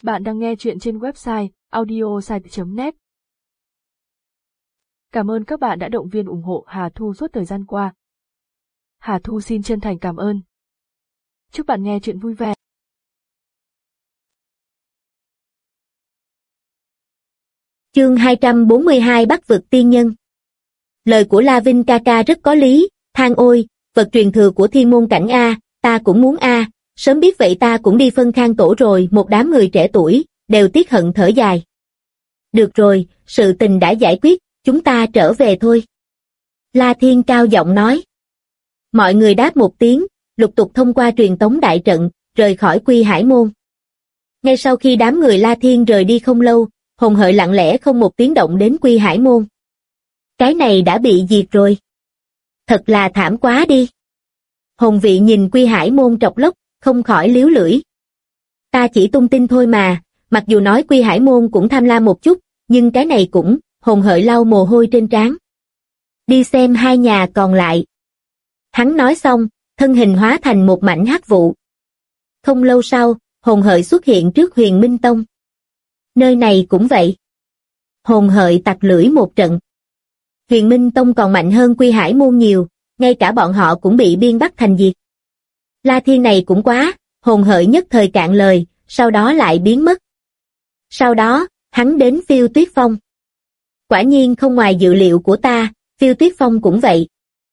Bạn đang nghe chuyện trên website audiosite.net. Cảm ơn các bạn đã động viên ủng hộ Hà Thu suốt thời gian qua. Hà Thu xin chân thành cảm ơn. Chúc bạn nghe chuyện vui vẻ. Chương 242 Bắc vực tiên nhân. Lời của La Vinh ca ca rất có lý, than ôi, vật truyền thừa của thiên môn cảnh a, ta cũng muốn a, sớm biết vậy ta cũng đi phân khang tổ rồi. Một đám người trẻ tuổi đều tiếc hận thở dài. Được rồi, sự tình đã giải quyết, chúng ta trở về thôi. La Thiên cao giọng nói. Mọi người đáp một tiếng, lục tục thông qua truyền tống đại trận, rời khỏi Quy Hải môn. Ngay sau khi đám người La Thiên rời đi không lâu, Hồng Hợi lặng lẽ không một tiếng động đến Quy Hải môn. Cái này đã bị diệt rồi. Thật là thảm quá đi. Hồng Vị nhìn Quy Hải môn trọc lốc, không khỏi líu lưỡi. Ta chỉ tung tin thôi mà, mặc dù nói Quy Hải môn cũng tham lam một chút, nhưng cái này cũng, Hồng Hợi lau mồ hôi trên trán. Đi xem hai nhà còn lại. Hắn nói xong, thân hình hóa thành một mảnh hắc vụ. Không lâu sau, Hồng Hợi xuất hiện trước Huyền Minh Tông. Nơi này cũng vậy. Hồng Hợi tặc lưỡi một trận. Huyền Minh Tông còn mạnh hơn Quy Hải môn nhiều, ngay cả bọn họ cũng bị biên bắt thành diệt. La Thiên này cũng quá, Hồng Hợi nhất thời cạn lời, sau đó lại biến mất. Sau đó, hắn đến Phiêu Tuyết Phong. Quả nhiên không ngoài dự liệu của ta, Phiêu Tuyết Phong cũng vậy.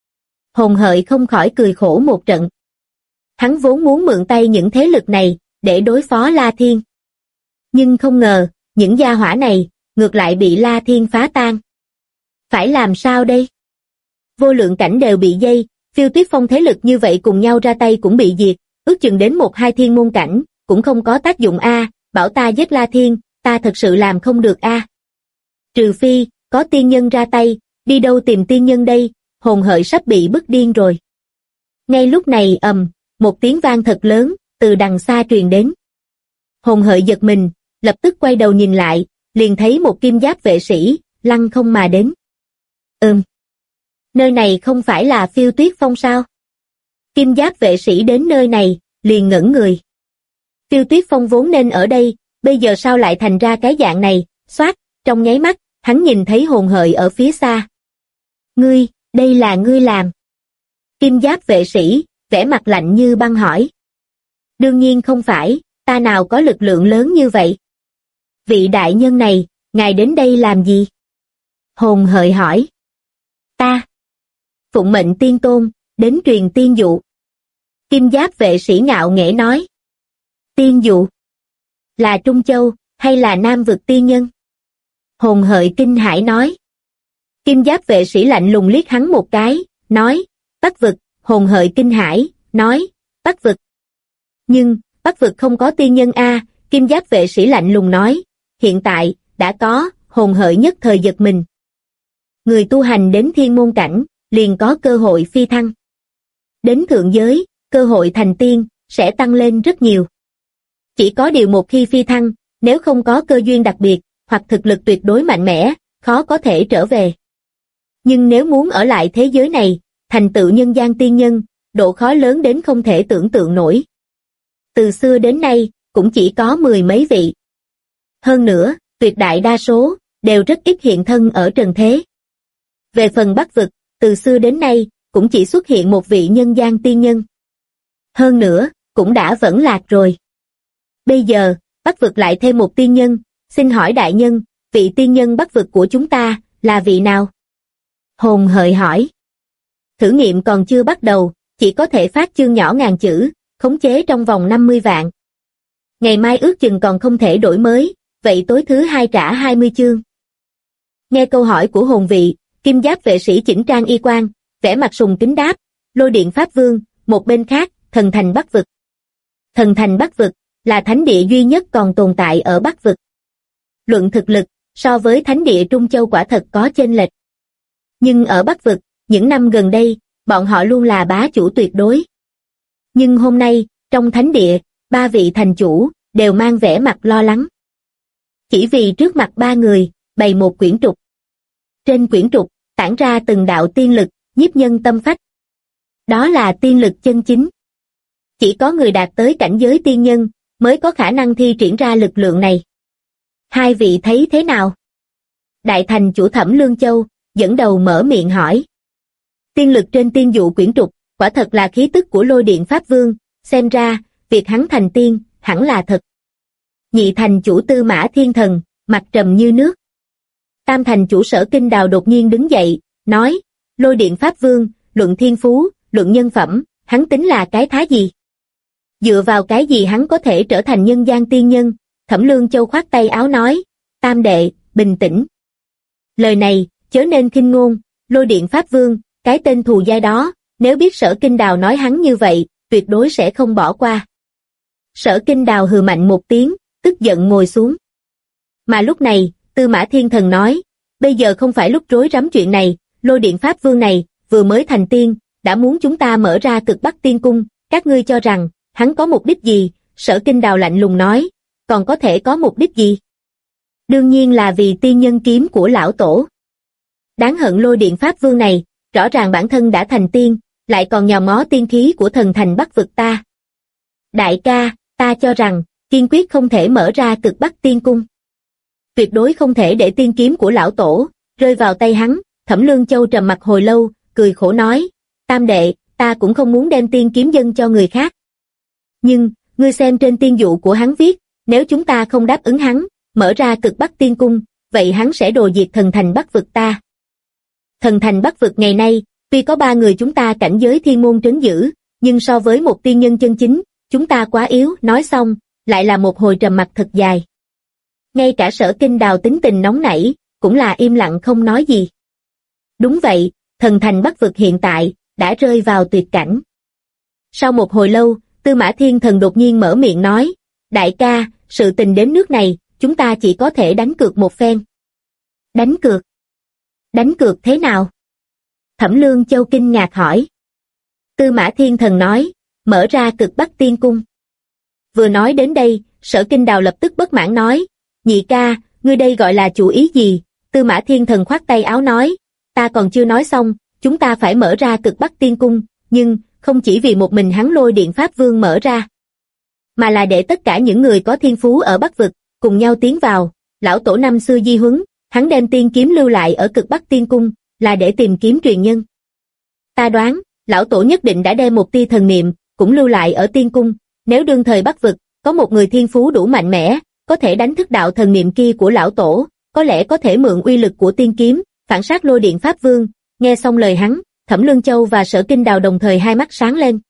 Hồng Hợi không khỏi cười khổ một trận. Hắn vốn muốn mượn tay những thế lực này, để đối phó La Thiên. Nhưng không ngờ, những gia hỏa này, ngược lại bị La Thiên phá tan. Phải làm sao đây? Vô lượng cảnh đều bị dây, Phiêu Tuyết Phong thế lực như vậy cùng nhau ra tay cũng bị diệt, ước chừng đến 1-2 thiên môn cảnh, cũng không có tác dụng a. Bảo ta giết La Thiên, ta thật sự làm không được a. Trừ phi, có tiên nhân ra tay, đi đâu tìm tiên nhân đây, Hồng Hợi sắp bị bức điên rồi. Ngay lúc này một tiếng vang thật lớn, từ đằng xa truyền đến. Hồng Hợi giật mình, lập tức quay đầu nhìn lại, liền thấy một kim giáp vệ sĩ, lăng không mà đến. Nơi này không phải là Phiêu Tuyết Phong sao? Kim giáp vệ sĩ đến nơi này, liền ngẩn người. Phiêu Tuyết Phong vốn nên ở đây, bây giờ sao lại thành ra cái dạng này? Xoát, trong nháy mắt, hắn nhìn thấy Hồng Hợi ở phía xa. Ngươi, đây là ngươi làm. Kim giáp vệ sĩ, vẻ mặt lạnh như băng hỏi. Đương nhiên không phải, ta nào có lực lượng lớn như vậy. Vị đại nhân này, ngài đến đây làm gì? Hồng Hợi hỏi. Ta. Phụng mệnh tiên tôn, đến truyền tiên dụ. Kim giáp vệ sĩ ngạo nghễ nói. Tiên dụ? Là Trung Châu, hay là Nam vực tiên nhân? Hồng Hợi kinh hãi nói. Kim giáp vệ sĩ lạnh lùng liếc hắn một cái, nói, Bắc vực. Hồng Hợi kinh hãi, nói, Bắc vực. Nhưng, Bắc vực không có tiên nhân a. Kim giáp vệ sĩ lạnh lùng nói, hiện tại, đã có. Hồng Hợi nhất thời giật mình. Người tu hành đến thiên môn cảnh, liền có cơ hội phi thăng. Đến thượng giới, cơ hội thành tiên, sẽ tăng lên rất nhiều. Chỉ có điều một khi phi thăng, nếu không có cơ duyên đặc biệt, hoặc thực lực tuyệt đối mạnh mẽ, khó có thể trở về. Nhưng nếu muốn ở lại thế giới này, thành tựu nhân gian tiên nhân, độ khó lớn đến không thể tưởng tượng nổi. Từ xưa đến nay, cũng chỉ có 10 mấy vị. Hơn nữa, tuyệt đại đa số, đều rất ít hiện thân ở trần thế. Về phần Bắc vực, từ xưa đến nay, cũng chỉ xuất hiện một vị nhân gian tiên nhân. Hơn nữa, cũng đã vẫn lạc rồi. Bây giờ, Bắc vực lại thêm một tiên nhân, xin hỏi đại nhân, vị tiên nhân Bắc vực của chúng ta, là vị nào? Hồng Hợi hỏi. Thử nghiệm còn chưa bắt đầu, chỉ có thể phát chương nhỏ ngàn chữ, khống chế trong vòng 50 vạn. Ngày mai ước chừng còn không thể đổi mới, vậy tối thứ 2 trả 20 chương. Nghe câu hỏi của Hồng Vị, Kim giáp vệ sĩ chỉnh trang y quan, vẻ mặt sùng kính đáp, Lôi Điện Pháp Vương, một bên khác, Thần Thành Bắc vực. Thần Thành Bắc vực, là thánh địa duy nhất còn tồn tại ở Bắc vực. Luận thực lực, so với thánh địa Trung Châu quả thật có chênh lệch. Nhưng ở Bắc vực, những năm gần đây, bọn họ luôn là bá chủ tuyệt đối. Nhưng hôm nay, trong thánh địa, 3 vị thành chủ, đều mang vẻ mặt lo lắng. Chỉ vì trước mặt 3 người, bày một quyển trục. Trên quyển trục, tản ra từng đạo tiên lực, nhiếp nhân tâm phách. Đó là tiên lực chân chính. Chỉ có người đạt tới cảnh giới tiên nhân, mới có khả năng thi triển ra lực lượng này. Hai vị thấy thế nào? Đại thành chủ Thẩm Lương Châu dẫn đầu mở miệng hỏi. Tiên lực trên tiên dụ quyển trục, quả thật là khí tức của Lôi Điện Pháp Vương, xem ra, việc hắn thành tiên, hẳn là thật. Nhị thành chủ Tư Mã Thiên Thần, mặt trầm như nước. Tam thành chủ Sở Kinh Đào đột nhiên đứng dậy, nói, Lôi Điện Pháp Vương, luận thiên phú, luận nhân phẩm, hắn tính là cái thá gì? Dựa vào cái gì hắn có thể trở thành nhân gian tiên nhân? Thẩm Lương Châu khoát tay áo nói, Tam đệ, bình tĩnh. Lời này, chớ nên khinh ngôn, Lôi Điện Pháp Vương, cái tên thù dai đó, nếu biết Sở Kinh Đào nói hắn như vậy, tuyệt đối sẽ không bỏ qua. Sở Kinh Đào hừ mạnh một tiếng, tức giận ngồi xuống. Mà lúc này, Tư Mã Thiên Thần nói, bây giờ không phải lúc rối rắm chuyện này, Lôi Điện Pháp Vương này, vừa mới thành tiên, đã muốn chúng ta mở ra Cực Bắc Tiên Cung, các ngươi cho rằng, hắn có mục đích gì? Sở Kinh Đào lạnh lùng nói, còn có thể có mục đích gì? Đương nhiên là vì tiên nhân kiếm của lão tổ. Đáng hận Lôi Điện Pháp Vương này, rõ ràng bản thân đã thành tiên, lại còn nhòm ngó tiên khí của thần thành Bắc vực ta. Đại ca, ta cho rằng, kiên quyết không thể mở ra Cực Bắc Tiên Cung. Tuyệt đối không thể để tiên kiếm của lão tổ rơi vào tay hắn. Thẩm Lương Châu trầm mặt hồi lâu, cười khổ nói, Tam đệ, ta cũng không muốn đem tiên kiếm dâng cho người khác. Nhưng, ngươi xem trên tiên dụ của hắn viết, nếu chúng ta không đáp ứng hắn, mở ra Cực Bắc Tiên Cung, vậy hắn sẽ đồ diệt thần thành Bắc vực ta. Thần thành Bắc vực ngày nay, tuy có 3 người chúng ta cảnh giới thiên môn trấn giữ, nhưng so với một tiên nhân chân chính, chúng ta quá yếu. Nói xong, lại là một hồi trầm mặc thật dài. Ngay cả Sở Kinh Đào tính tình nóng nảy, cũng là im lặng không nói gì. Đúng vậy, thần thành Bắc vực hiện tại, đã rơi vào tuyệt cảnh. Sau một hồi lâu, Tư Mã Thiên Thần đột nhiên mở miệng nói, đại ca, sự tình đến nước này, chúng ta chỉ có thể đánh cược một phen. Đánh cược? Đánh cược thế nào? Thẩm Lương Châu kinh ngạc hỏi. Tư Mã Thiên Thần nói, mở ra Cực Bắc Tiên Cung. Vừa nói đến đây, Sở Kinh Đào lập tức bất mãn nói, nhị ca, ngươi đây gọi là chủ ý gì? Tư Mã Thiên Thần khoát tay áo nói, ta còn chưa nói xong, chúng ta phải mở ra Cực Bắc Tiên Cung, nhưng, không chỉ vì một mình hắn Lôi Điện Pháp Vương mở ra, mà là để tất cả những người có thiên phú ở Bắc vực, cùng nhau tiến vào. Lão tổ năm xưa di huấn, hắn đem tiên kiếm lưu lại ở Cực Bắc Tiên Cung, là để tìm kiếm truyền nhân. Ta đoán, lão tổ nhất định đã đem một tia thần niệm, cũng lưu lại ở Tiên Cung, nếu đương thời Bắc vực, có một người thiên phú đủ mạnh mẽ, có thể đánh thức đạo thần niệm kia của lão tổ, có lẽ có thể mượn uy lực của tiên kiếm, phản sát Lôi Điện Pháp Vương. Nghe xong lời hắn, Thẩm Lương Châu và Sở Kinh Đào đồng thời hai mắt sáng lên.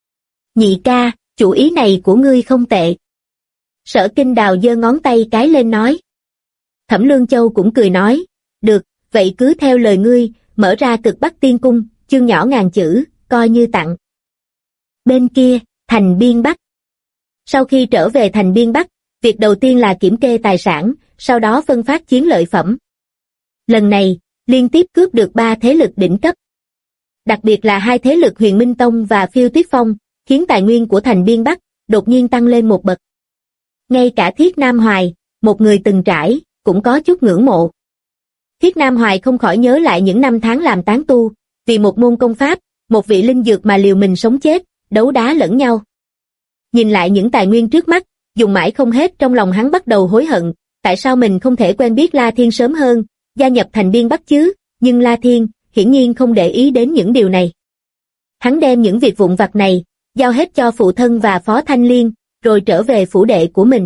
Nhị ca, chủ ý này của ngươi không tệ. Sở Kinh Đào giơ ngón tay cái lên nói. Thẩm Lương Châu cũng cười nói, được, vậy cứ theo lời ngươi, mở ra Cực Bắc Tiên Cung, chương nhỏ ngàn chữ, coi như tặng. Bên kia, thành Biên Bắc. Sau khi trở về thành Biên Bắc, việc đầu tiên là kiểm kê tài sản, sau đó phân phát chiến lợi phẩm. Lần này, liên tiếp cướp được 3 thế lực đỉnh cấp. Đặc biệt là 2 thế lực Huyền Minh Tông và Phiêu Tuyết Phong, khiến tài nguyên của thành Biên Bắc đột nhiên tăng lên một bậc. Ngay cả Thiết Nam Hoài, một người từng trải, cũng có chút ngưỡng mộ. Thiết Nam Hoài không khỏi nhớ lại những năm tháng làm tán tu, vì một môn công pháp, một vị linh dược mà liều mình sống chết, đấu đá lẫn nhau. Nhìn lại những tài nguyên trước mắt, dùng mãi không hết, trong lòng hắn bắt đầu hối hận, tại sao mình không thể quen biết La Thiên sớm hơn, gia nhập thành Biên Bắc chứ, nhưng La Thiên, hiển nhiên không để ý đến những điều này. Hắn đem những việc vụn vặt này, giao hết cho phụ thân và Phó Thanh Liên, rồi trở về phủ đệ của mình.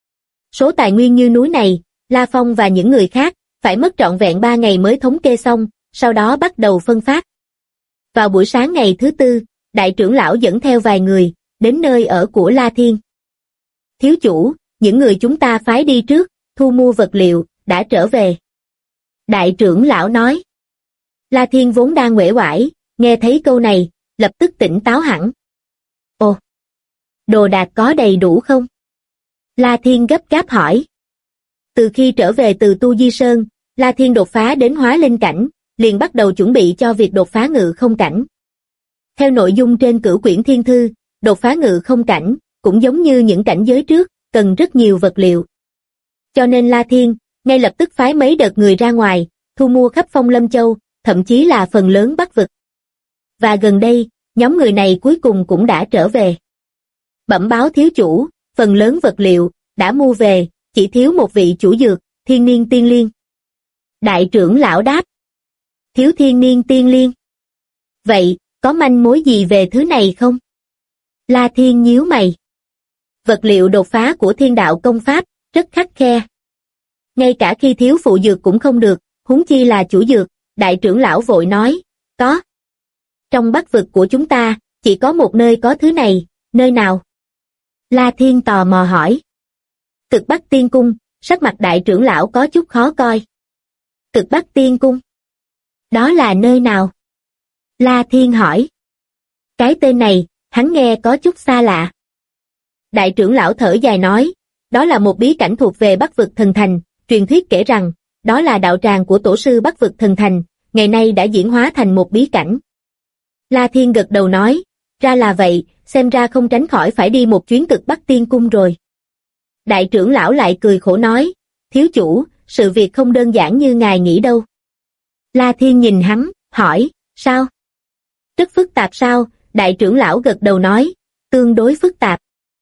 Số tài nguyên như núi này, La Phong và những người khác, phải mất trọn vẹn 3 ngày mới thống kê xong, sau đó bắt đầu phân phát. Vào buổi sáng ngày thứ 4, đại trưởng lão dẫn theo vài người, đến nơi ở của La Thiên. Thiếu chủ, những người chúng ta phái đi trước, thu mua vật liệu, đã trở về. Đại trưởng lão nói. La Thiên vốn đang uể oải, nghe thấy câu này, lập tức tỉnh táo hẳn. Ồ, đồ đạc có đầy đủ không? La Thiên gấp gáp hỏi. Từ khi trở về từ Tu Di Sơn, La Thiên đột phá đến hóa linh cảnh, liền bắt đầu chuẩn bị cho việc đột phá ngự không cảnh. Theo nội dung trên Cửu Quyển Thiên Thư, đột phá ngự không cảnh, cũng giống như những cảnh giới trước, cần rất nhiều vật liệu. Cho nên La Thiên, ngay lập tức phái mấy đợt người ra ngoài, thu mua khắp Phong Lâm Châu, thậm chí là phần lớn Bắc vực. Và gần đây, nhóm người này cuối cùng cũng đã trở về. Bẩm báo thiếu chủ, phần lớn vật liệu đã mua về, chỉ thiếu một vị chủ dược, thiên niên tiên liên. Đại trưởng lão đáp, thiếu thiên niên tiên liên. Vậy, có manh mối gì về thứ này không? La Thiên nhíu mày. Vật liệu đột phá của thiên đạo công pháp, rất khắt khe. Ngay cả khi thiếu phụ dược cũng không được, huống chi là chủ dược, đại trưởng lão vội nói, có. Trong Bắc vực của chúng ta, chỉ có một nơi có thứ này, nơi nào? La Thiên tò mò hỏi. Cực Bắc Tiên Cung, sắc mặt đại trưởng lão có chút khó coi. Cực Bắc Tiên Cung? Đó là nơi nào? La Thiên hỏi. Cái tên này, hắn nghe có chút xa lạ. Đại trưởng lão thở dài nói, đó là một bí cảnh thuộc về Bắc vực thần thành, truyền thuyết kể rằng, đó là đạo tràng của tổ sư Bắc vực thần thành, ngày nay đã diễn hóa thành một bí cảnh. La Thiên gật đầu nói, ra là vậy, xem ra không tránh khỏi phải đi một chuyến Cực Bắc Tiên Cung rồi. Đại trưởng lão lại cười khổ nói, thiếu chủ, sự việc không đơn giản như ngài nghĩ đâu. La Thiên nhìn hắn, hỏi, sao? Rất phức tạp sao? Đại trưởng lão gật đầu nói, tương đối phức tạp.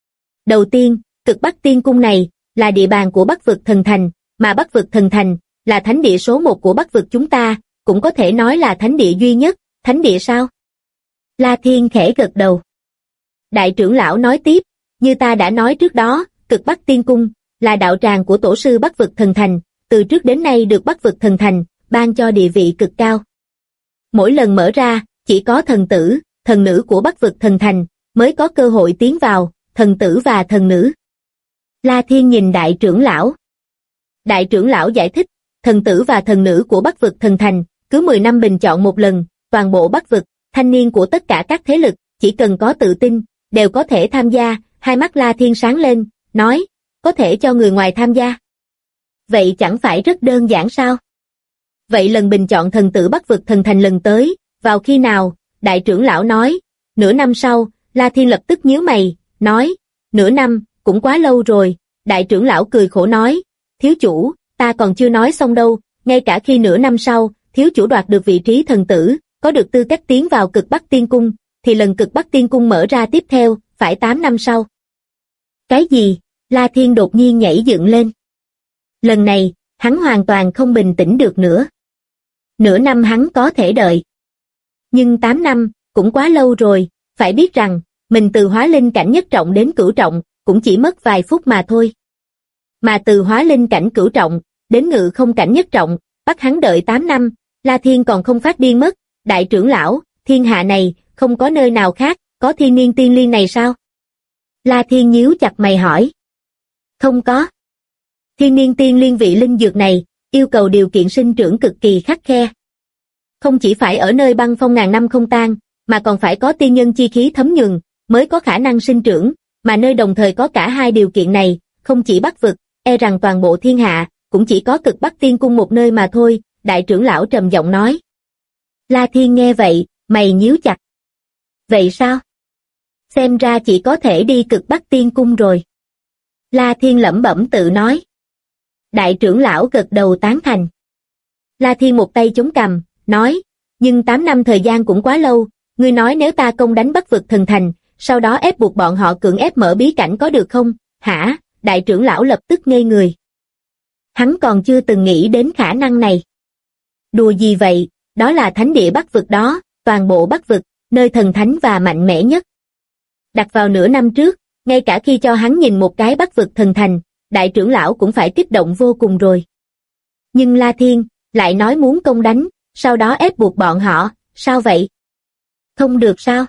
Đầu tiên, Cực Bắc Tiên Cung này là địa bàn của Bắc vực thần thành, mà Bắc vực thần thành là thánh địa số 1 của Bắc vực chúng ta, cũng có thể nói là thánh địa duy nhất. Thánh địa sao? La Thiên khẽ gật đầu. Đại trưởng lão nói tiếp, như ta đã nói trước đó, Cực Bắc Tiên Cung là đạo tràng của tổ sư Bắc vực thần thành, từ trước đến nay được Bắc vực thần thành ban cho địa vị cực cao. Mỗi lần mở ra, chỉ có thần tử, thần nữ của Bắc vực thần thành mới có cơ hội tiến vào, thần tử và thần nữ. La Thiên nhìn đại trưởng lão. Đại trưởng lão giải thích, thần tử và thần nữ của Bắc vực thần thành, cứ 10 năm bình chọn một lần, toàn bộ Bắc vực, thanh niên của tất cả các thế lực, chỉ cần có tự tin, đều có thể tham gia. Hai mắt La Thiên sáng lên, nói, có thể cho người ngoài tham gia. Vậy chẳng phải rất đơn giản sao? Vậy lần bình chọn thần tử Bắc vực thần thành lần tới, vào khi nào? Đại trưởng lão nói, nửa năm sau. La Thiên lập tức nhíu mày, nói, nửa năm, cũng quá lâu rồi. Đại trưởng lão cười khổ nói, thiếu chủ, ta còn chưa nói xong đâu, ngay cả khi nửa năm sau, thiếu chủ đoạt được vị trí thần tử, có được tư cách tiến vào Cực Bắc Tiên Cung, thì lần Cực Bắc Tiên Cung mở ra tiếp theo, phải 8 năm sau. Cái gì? La Thiên đột nhiên nhảy dựng lên. Lần này, hắn hoàn toàn không bình tĩnh được nữa. Nửa năm hắn có thể đợi. Nhưng 8 năm, cũng quá lâu rồi, phải biết rằng, mình từ hóa linh cảnh nhất trọng đến cửu trọng, cũng chỉ mất vài phút mà thôi. Mà từ hóa linh cảnh cửu trọng, đến ngự không cảnh nhất trọng, bắt hắn đợi 8 năm, La Thiên còn không phát điên mất. Đại trưởng lão, thiên hạ này, không có nơi nào khác, có thiên niên tiên liên này sao? La Thiên nhíu chặt mày hỏi. Không có. Thiên niên tiên liên vị linh dược này, yêu cầu điều kiện sinh trưởng cực kỳ khắt khe. Không chỉ phải ở nơi băng phong ngàn năm không tan, mà còn phải có tiên nhân chi khí thấm nhuần, mới có khả năng sinh trưởng, mà nơi đồng thời có cả hai điều kiện này, không chỉ Bắc vực, e rằng toàn bộ thiên hạ, cũng chỉ có Cực Bắc Tiên Cung một nơi mà thôi. Đại trưởng lão trầm giọng nói. La Thiên nghe vậy, mày nhíu chặt. Vậy sao? Xem ra chỉ có thể đi Cực Bắc Tiên Cung rồi. La Thiên lẩm bẩm tự nói. Đại trưởng lão gật đầu tán thành. La Thiên một tay chống cằm, nói, nhưng 8 năm thời gian cũng quá lâu, ngươi nói nếu ta công đánh Bắc vực thần thành, sau đó ép buộc bọn họ cưỡng ép mở bí cảnh có được không? Hả? Đại trưởng lão lập tức ngây người. Hắn còn chưa từng nghĩ đến khả năng này. Đùa gì vậy, đó là thánh địa Bắc vực đó, toàn bộ Bắc vực, nơi thần thánh và mạnh mẽ nhất. Đặt vào nửa năm trước, ngay cả khi cho hắn nhìn một cái Bắc vực thần thành, đại trưởng lão cũng phải kích động vô cùng rồi. Nhưng La Thiên lại nói muốn công đánh, sau đó ép buộc bọn họ, sao vậy? Không được sao?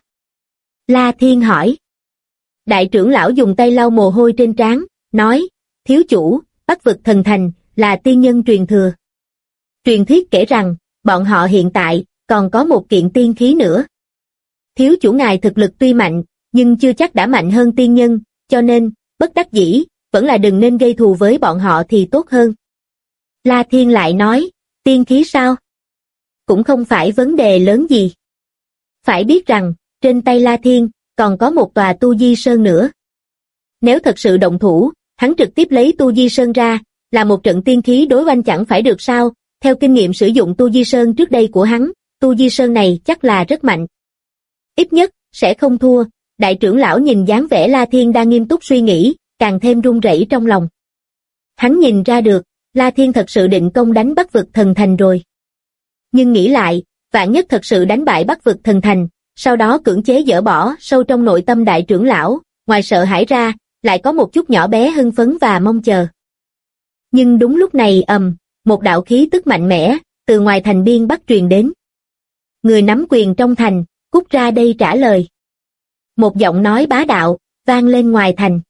La Thiên hỏi. Đại trưởng lão dùng tay lau mồ hôi trên trán, nói, thiếu chủ, Bắc vực thần thành, là tiên nhân truyền thừa. Truyền thuyết kể rằng, bọn họ hiện tại, còn có một kiện tiên khí nữa. Thiếu chủ ngài thực lực tuy mạnh, nhưng chưa chắc đã mạnh hơn tiên nhân, cho nên, bất đắc dĩ, vẫn là đừng nên gây thù với bọn họ thì tốt hơn. La Thiên lại nói, tiên khí sao? Cũng không phải vấn đề lớn gì. Phải biết rằng, trên tay La Thiên, còn có một tòa Tu Di Sơn nữa. Nếu thật sự động thủ, hắn trực tiếp lấy Tu Di Sơn ra, là một trận tiên khí đối oanh chẳng phải được sao? Theo kinh nghiệm sử dụng Tu Di Sơn trước đây của hắn, Tu Di Sơn này chắc là rất mạnh. Ít nhất, sẽ không thua. Đại trưởng lão nhìn dáng vẻ La Thiên đang nghiêm túc suy nghĩ, càng thêm run rẩy trong lòng. Hắn nhìn ra được, La Thiên thật sự định công đánh Bắc vực thần thành rồi. Nhưng nghĩ lại, vạn nhất thật sự đánh bại Bắc vực thần thành, sau đó cưỡng chế dỡ bỏ sâu trong nội tâm đại trưởng lão, ngoài sợ hãi ra, lại có một chút nhỏ bé hưng phấn và mong chờ. Nhưng đúng lúc này một đạo khí tức mạnh mẽ, từ ngoài thành biên bắc truyền đến. Người nắm quyền trong thành, cút ra đây trả lời. Một giọng nói bá đạo, vang lên ngoài thành.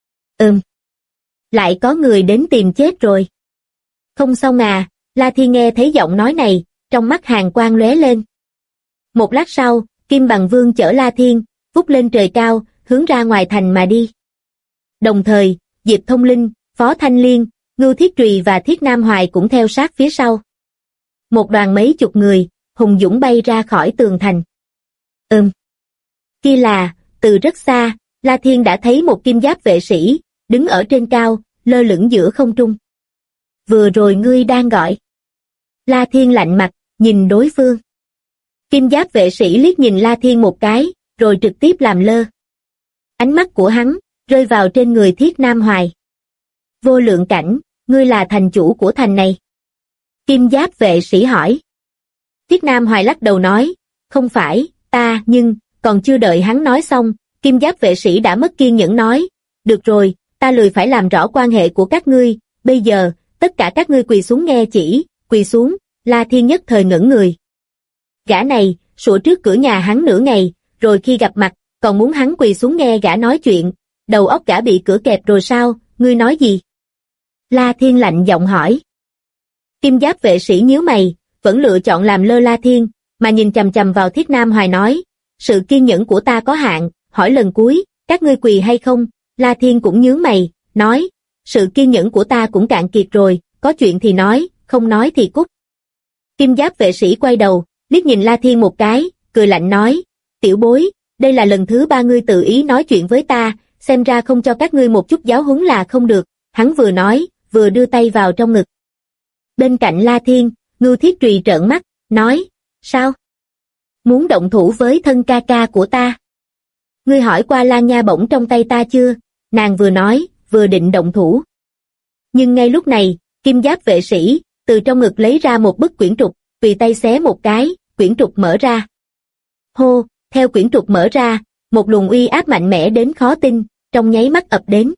Lại có người đến tìm chết rồi. Không xong à, La Thiên nghe thấy giọng nói này, trong mắt hàn quang lóe lên. Một lát sau, Kim Bằng Vương chở La Thiên, vút lên trời cao, hướng ra ngoài thành mà đi. Đồng thời, Diệp Thông Linh, Phó Thanh Liên, Ngưu Thiết Trùy và Thiết Nam Hoài cũng theo sát phía sau. Một đoàn mấy chục người, hùng dũng bay ra khỏi tường thành. Kia là, từ rất xa, La Thiên đã thấy một kim giáp vệ sĩ, đứng ở trên cao, lơ lửng giữa không trung. Vừa rồi ngươi đang gọi. La Thiên lạnh mặt, nhìn đối phương. Kim giáp vệ sĩ liếc nhìn La Thiên một cái, rồi trực tiếp làm lơ. Ánh mắt của hắn, rơi vào trên người Thiết Nam Hoài. Vô lượng cảnh, ngươi là thành chủ của thành này. Kim giáp vệ sĩ hỏi. Thiết Nam Hoài lắc đầu nói, không phải, ta, nhưng, còn chưa đợi hắn nói xong, kim giáp vệ sĩ đã mất kiên nhẫn nói, được rồi, ta lười phải làm rõ quan hệ của các ngươi, bây giờ, tất cả các ngươi quỳ xuống nghe chỉ, quỳ xuống, La Thiên nhất thời ngẩn người. Gã này, sủa trước cửa nhà hắn nửa ngày, rồi khi gặp mặt, còn muốn hắn quỳ xuống nghe gã nói chuyện, đầu óc gã bị cửa kẹp rồi sao, ngươi nói gì? La Thiên lạnh giọng hỏi. Kim giáp vệ sĩ nhíu mày, vẫn lựa chọn làm lơ La Thiên, mà nhìn chằm chằm vào Thiết Nam Hoài nói, sự kiên nhẫn của ta có hạn, hỏi lần cuối, các ngươi quỳ hay không? La Thiên cũng nhướng mày, nói, sự kiên nhẫn của ta cũng cạn kiệt rồi, có chuyện thì nói, không nói thì cút. Kim giáp vệ sĩ quay đầu, liếc nhìn La Thiên một cái, cười lạnh nói, tiểu bối, đây là lần thứ 3 ngươi tự ý nói chuyện với ta, xem ra không cho các ngươi một chút giáo huấn là không được. Hắn vừa nói, vừa đưa tay vào trong ngực. Bên cạnh La Thiên, Ngưu Thiết Trùy trợn mắt, nói, sao? Muốn động thủ với thân ca ca của ta? Ngươi hỏi qua Lan Nha bổng trong tay ta chưa? Nàng vừa nói, vừa định động thủ. Nhưng ngay lúc này, kim giáp vệ sĩ, từ trong ngực lấy ra một bức quyển trục, tùy tay xé một cái, quyển trục mở ra. Hô, theo quyển trục mở ra, một luồng uy áp mạnh mẽ đến khó tin, trong nháy mắt ập đến.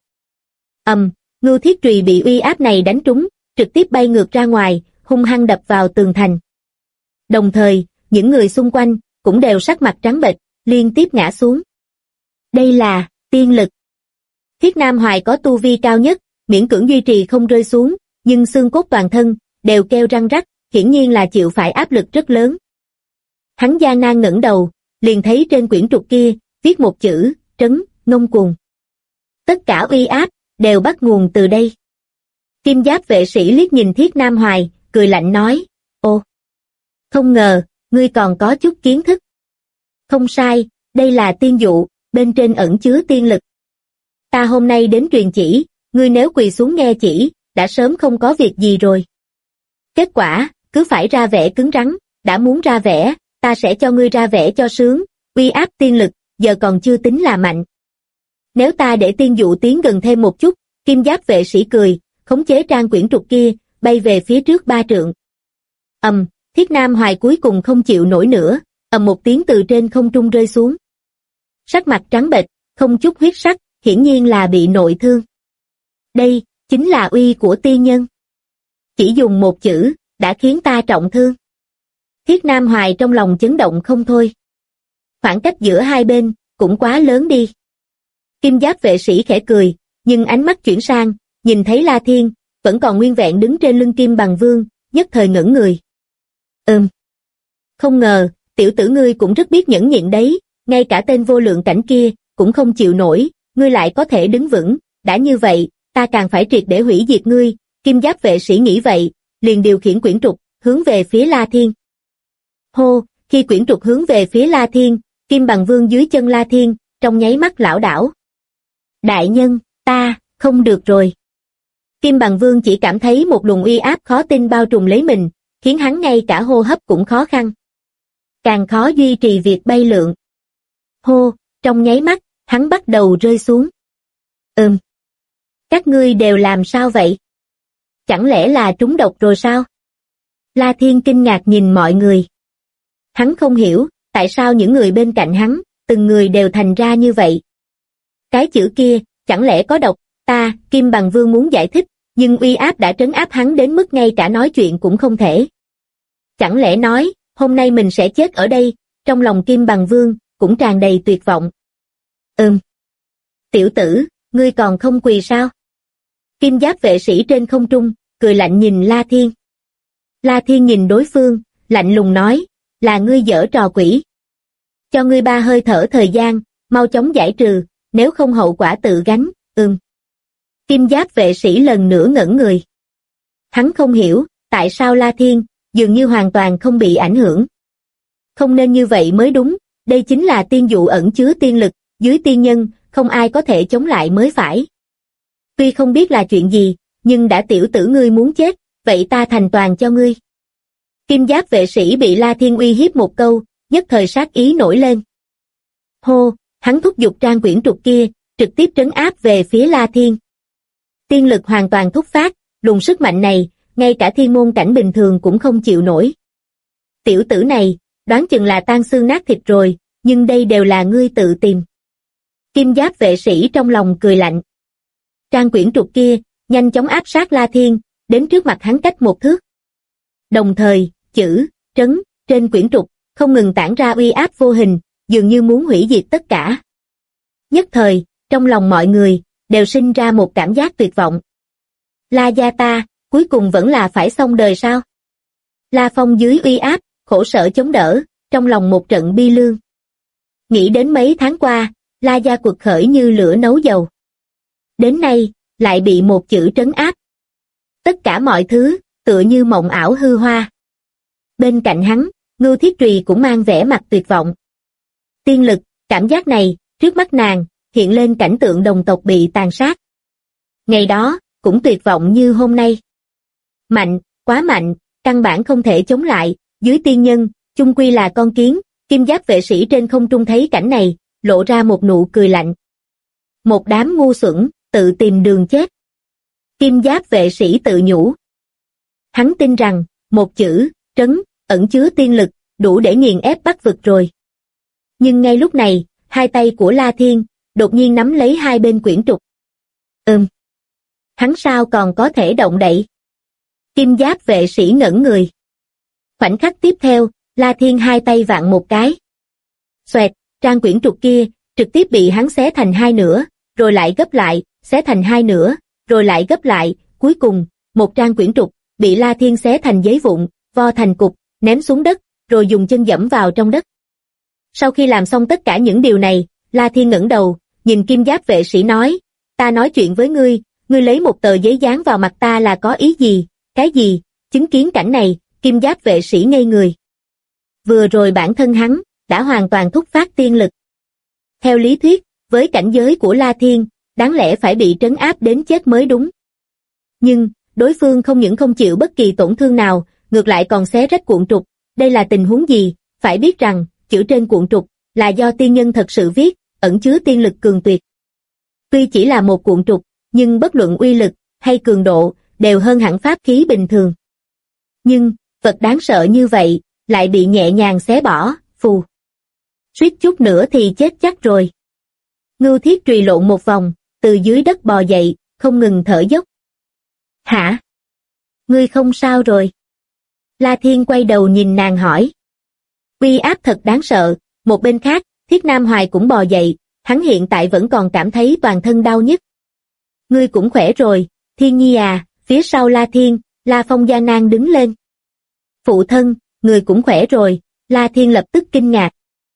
Ngưu Thiết Trùy bị uy áp này đánh trúng, trực tiếp bay ngược ra ngoài, hung hăng đập vào tường thành. Đồng thời, những người xung quanh, cũng đều sắc mặt trắng bệch, liên tiếp ngã xuống. Đây là, tiên lực. Thiết Nam Hoài có tu vi cao nhất, miễn cưỡng duy trì không rơi xuống, nhưng xương cốt toàn thân, đều kêu răng rắc, hiển nhiên là chịu phải áp lực rất lớn. Hắn gian nan ngẩng đầu, liền thấy trên quyển trục kia, viết một chữ, trấn, ngông cuồng. Tất cả uy áp, đều bắt nguồn từ đây. Kim giáp vệ sĩ liếc nhìn Thiết Nam Hoài, cười lạnh nói, ô, không ngờ, ngươi còn có chút kiến thức. Không sai, đây là tiên dụ, bên trên ẩn chứa tiên lực. Ta hôm nay đến truyền chỉ, ngươi nếu quỳ xuống nghe chỉ, đã sớm không có việc gì rồi. Kết quả, cứ phải ra vẻ cứng rắn, đã muốn ra vẻ, ta sẽ cho ngươi ra vẻ cho sướng, uy áp tiên lực, giờ còn chưa tính là mạnh. Nếu ta để tiên dụ tiến gần thêm một chút, kim giáp vệ sĩ cười, khống chế trang quyển trục kia, bay về phía trước 3 trượng. Thiết Nam Hoài cuối cùng không chịu nổi nữa, một tiếng từ trên không trung rơi xuống. Sắc mặt trắng bệch, không chút huyết sắc, hiển nhiên là bị nội thương. Đây, chính là uy của tiên nhân. Chỉ dùng một chữ, đã khiến ta trọng thương. Thiết Nam Hoài trong lòng chấn động không thôi. Khoảng cách giữa hai bên, cũng quá lớn đi. Kim giáp vệ sĩ khẽ cười, nhưng ánh mắt chuyển sang, nhìn thấy La Thiên, vẫn còn nguyên vẹn đứng trên lưng Kim Bằng Vương, nhất thời ngẩn người. Không ngờ, tiểu tử ngươi cũng rất biết nhẫn nhịn đấy, ngay cả tên vô lượng cảnh kia, cũng không chịu nổi, ngươi lại có thể đứng vững, đã như vậy, ta càng phải triệt để hủy diệt ngươi. Kim giáp vệ sĩ nghĩ vậy, liền điều khiển quyển trục, hướng về phía La Thiên. Hô, khi quyển trục hướng về phía La Thiên, Kim Bằng Vương dưới chân La Thiên, trong nháy mắt lảo đảo. Đại nhân, ta, không được rồi. Kim Bằng Vương chỉ cảm thấy một luồng uy áp khó tin bao trùm lấy mình, khiến hắn ngay cả hô hấp cũng khó khăn. Càng khó duy trì việc bay lượn. Hô, trong nháy mắt, hắn bắt đầu rơi xuống. Các ngươi đều làm sao vậy? Chẳng lẽ là trúng độc rồi sao? La Thiên kinh ngạc nhìn mọi người. Hắn không hiểu, tại sao những người bên cạnh hắn, từng người đều thành ra như vậy. Cái chữ kia, chẳng lẽ có độc? Kim Bằng Vương muốn giải thích, nhưng uy áp đã trấn áp hắn đến mức ngay cả nói chuyện cũng không thể. Chẳng lẽ nói, hôm nay mình sẽ chết ở đây, trong lòng Kim Bằng Vương, cũng tràn đầy tuyệt vọng. Tiểu tử, ngươi còn không quỳ sao? Kim giáp vệ sĩ trên không trung, cười lạnh nhìn La Thiên. La Thiên nhìn đối phương, lạnh lùng nói, là ngươi giở trò quỷ. Cho ngươi 3 hơi thở thời gian, mau chóng giải trừ, nếu không hậu quả tự gánh. Kim giáp vệ sĩ lần nữa ngẩn người. Hắn không hiểu, tại sao La Thiên, dường như hoàn toàn không bị ảnh hưởng. Không nên như vậy mới đúng, đây chính là tiên dụ ẩn chứa tiên lực, dưới tiên nhân, không ai có thể chống lại mới phải. Tuy không biết là chuyện gì, nhưng đã tiểu tử ngươi muốn chết, vậy ta thành toàn cho ngươi. Kim giáp vệ sĩ bị La Thiên uy hiếp một câu, nhất thời sát ý nổi lên. Hô, hắn thúc giục trang quyển trục kia, trực tiếp trấn áp về phía La Thiên. Tiên lực hoàn toàn thúc phát, luồng sức mạnh này, ngay cả thiên môn cảnh bình thường cũng không chịu nổi. Tiểu tử này, đoán chừng là tan xương nát thịt rồi, nhưng đây đều là ngươi tự tìm. Kim giáp vệ sĩ trong lòng cười lạnh. Trang quyển trục kia, nhanh chóng áp sát La Thiên, đến trước mặt hắn cách 1 thước. Đồng thời, chữ, trấn, trên quyển trục, không ngừng tản ra uy áp vô hình, dường như muốn hủy diệt tất cả. Nhất thời, trong lòng mọi người, đều sinh ra một cảm giác tuyệt vọng. La gia ta, cuối cùng vẫn là phải xong đời sao? La Phong dưới uy áp, khổ sở chống đỡ, trong lòng một trận bi lương. Nghĩ đến mấy tháng qua, La gia quật khởi như lửa nấu dầu. Đến nay, lại bị một chữ trấn áp. Tất cả mọi thứ, tựa như mộng ảo hư hoa. Bên cạnh hắn, Ngưu Thiết Trùy cũng mang vẻ mặt tuyệt vọng. Tiên lực, cảm giác này, trước mắt nàng, hiện lên cảnh tượng đồng tộc bị tàn sát. Ngày đó, cũng tuyệt vọng như hôm nay. Mạnh, quá mạnh, căn bản không thể chống lại, dưới tiên nhân, chung quy là con kiến. Kim giáp vệ sĩ trên không trung thấy cảnh này, lộ ra một nụ cười lạnh. Một đám ngu xuẩn, tự tìm đường chết. Kim giáp vệ sĩ tự nhủ. Hắn tin rằng, một chữ, trấn, ẩn chứa tiên lực, đủ để nghiền ép Bắc vực rồi. Nhưng ngay lúc này, hai tay của La Thiên, đột nhiên nắm lấy hai bên quyển trục. Hắn sao còn có thể động đậy? Kim giáp vệ sĩ ngẩn người. Khoảnh khắc tiếp theo, La Thiên hai tay vặn một cái. Xoẹt, trang quyển trục kia, trực tiếp bị hắn xé thành 2 nửa, rồi lại gấp lại, xé thành 2 nửa, rồi lại gấp lại, cuối cùng, một trang quyển trục, bị La Thiên xé thành giấy vụn, vo thành cục, ném xuống đất, rồi dùng chân dẫm vào trong đất. Sau khi làm xong tất cả những điều này, La Thiên ngẩng đầu, nhìn kim giáp vệ sĩ nói, ta nói chuyện với ngươi, ngươi lấy một tờ giấy dán vào mặt ta là có ý gì, cái gì? Chứng kiến cảnh này, kim giáp vệ sĩ ngây người. Vừa rồi bản thân hắn, đã hoàn toàn thúc phát tiên lực. Theo lý thuyết, với cảnh giới của La Thiên, đáng lẽ phải bị trấn áp đến chết mới đúng. Nhưng, đối phương không những không chịu bất kỳ tổn thương nào, ngược lại còn xé rách cuộn trục, đây là tình huống gì? Phải biết rằng, chữ trên cuộn trục, là do tiên nhân thật sự viết, ẩn chứa tiên lực cường tuyệt. Tuy chỉ là một cuộn trục, nhưng bất luận uy lực, hay cường độ, đều hơn hẳn pháp khí bình thường. Nhưng, vật đáng sợ như vậy, lại bị nhẹ nhàng xé bỏ, phù. Suýt chút nữa thì chết chắc rồi. Ngưu Thiết Trùy lộn một vòng, từ dưới đất bò dậy, không ngừng thở dốc. Hả? Ngươi không sao rồi? La Thiên quay đầu nhìn nàng hỏi. Uy áp thật đáng sợ, một bên khác, Thiết Nam Hoài cũng bò dậy, hắn hiện tại vẫn còn cảm thấy toàn thân đau nhức. Ngươi cũng khỏe rồi, Thiên Nhi à, phía sau La Thiên, La Phong gian nan đứng lên. Phụ thân, người cũng khỏe rồi, La Thiên lập tức kinh ngạc.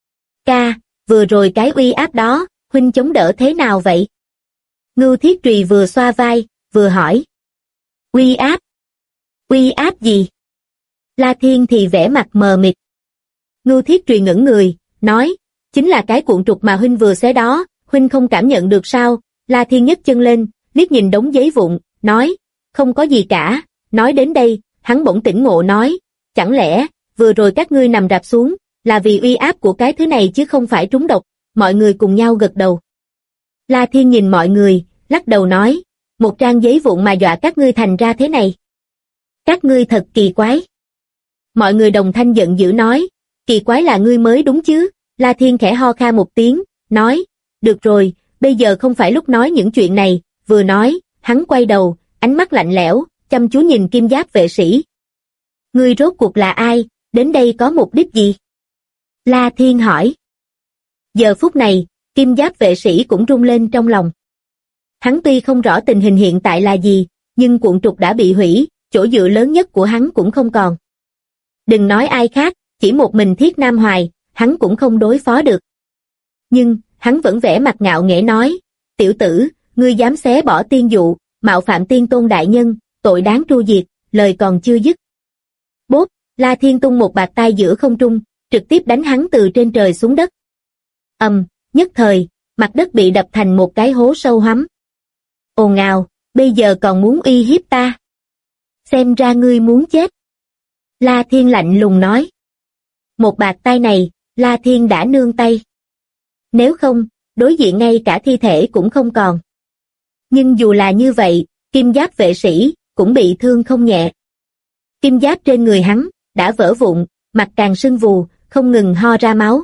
Ca, vừa rồi cái uy áp đó, huynh chống đỡ thế nào vậy? Ngưu Thiết Trùy vừa xoa vai, vừa hỏi. Uy áp? Uy áp gì? La Thiên thì vẻ mặt mờ mịt. Ngưu Thiết Trùy ngẩng người, nói, chính là cái cuộn trục mà huynh vừa xé đó, huynh không cảm nhận được sao? La Thiên nhấc chân lên, liếc nhìn đống giấy vụn, nói, không có gì cả. Nói đến đây, hắn bỗng tỉnh ngộ nói, chẳng lẽ, vừa rồi các ngươi nằm rạp xuống, là vì uy áp của cái thứ này chứ không phải trúng độc. Mọi người cùng nhau gật đầu. La Thiên nhìn mọi người, lắc đầu nói, một trang giấy vụn mà dọa các ngươi thành ra thế này. Các ngươi thật kỳ quái. Mọi người đồng thanh giận dữ nói, kỳ quái là ngươi mới đúng chứ. La Thiên khẽ ho kha một tiếng, nói, được rồi, bây giờ không phải lúc nói những chuyện này. Vừa nói, hắn quay đầu, ánh mắt lạnh lẽo, chăm chú nhìn Kim Giáp vệ sĩ. Ngươi rốt cuộc là ai, đến đây có mục đích gì? La Thiên hỏi. Giờ phút này, Kim Giáp vệ sĩ cũng rung lên trong lòng. Hắn tuy không rõ tình hình hiện tại là gì, nhưng cuộn trục đã bị hủy, chỗ dựa lớn nhất của hắn cũng không còn. Đừng nói ai khác, chỉ một mình Thiết Nam Hoài, hắn cũng không đối phó được. Nhưng, hắn vẫn vẻ mặt ngạo nghễ nói, tiểu tử, ngươi dám xé bỏ tiên dụ, mạo phạm tiên tôn đại nhân, tội đáng tru diệt, lời còn chưa dứt. Bốp, La Thiên tung một bạt tai giữa không trung, trực tiếp đánh hắn từ trên trời xuống đất. Nhất thời, mặt đất bị đập thành một cái hố sâu hoắm. Ồn ào, bây giờ còn muốn uy hiếp ta. Xem ra ngươi muốn chết. La Thiên lạnh lùng nói. Một bạt tai này, La Thiên đã nương tay. Nếu không, đối diện ngay cả thi thể cũng không còn. Nhưng dù là như vậy, Kim Giáp vệ sĩ cũng bị thương không nhẹ. Kim giáp trên người hắn đã vỡ vụn, mặt càng sưng vù, không ngừng ho ra máu.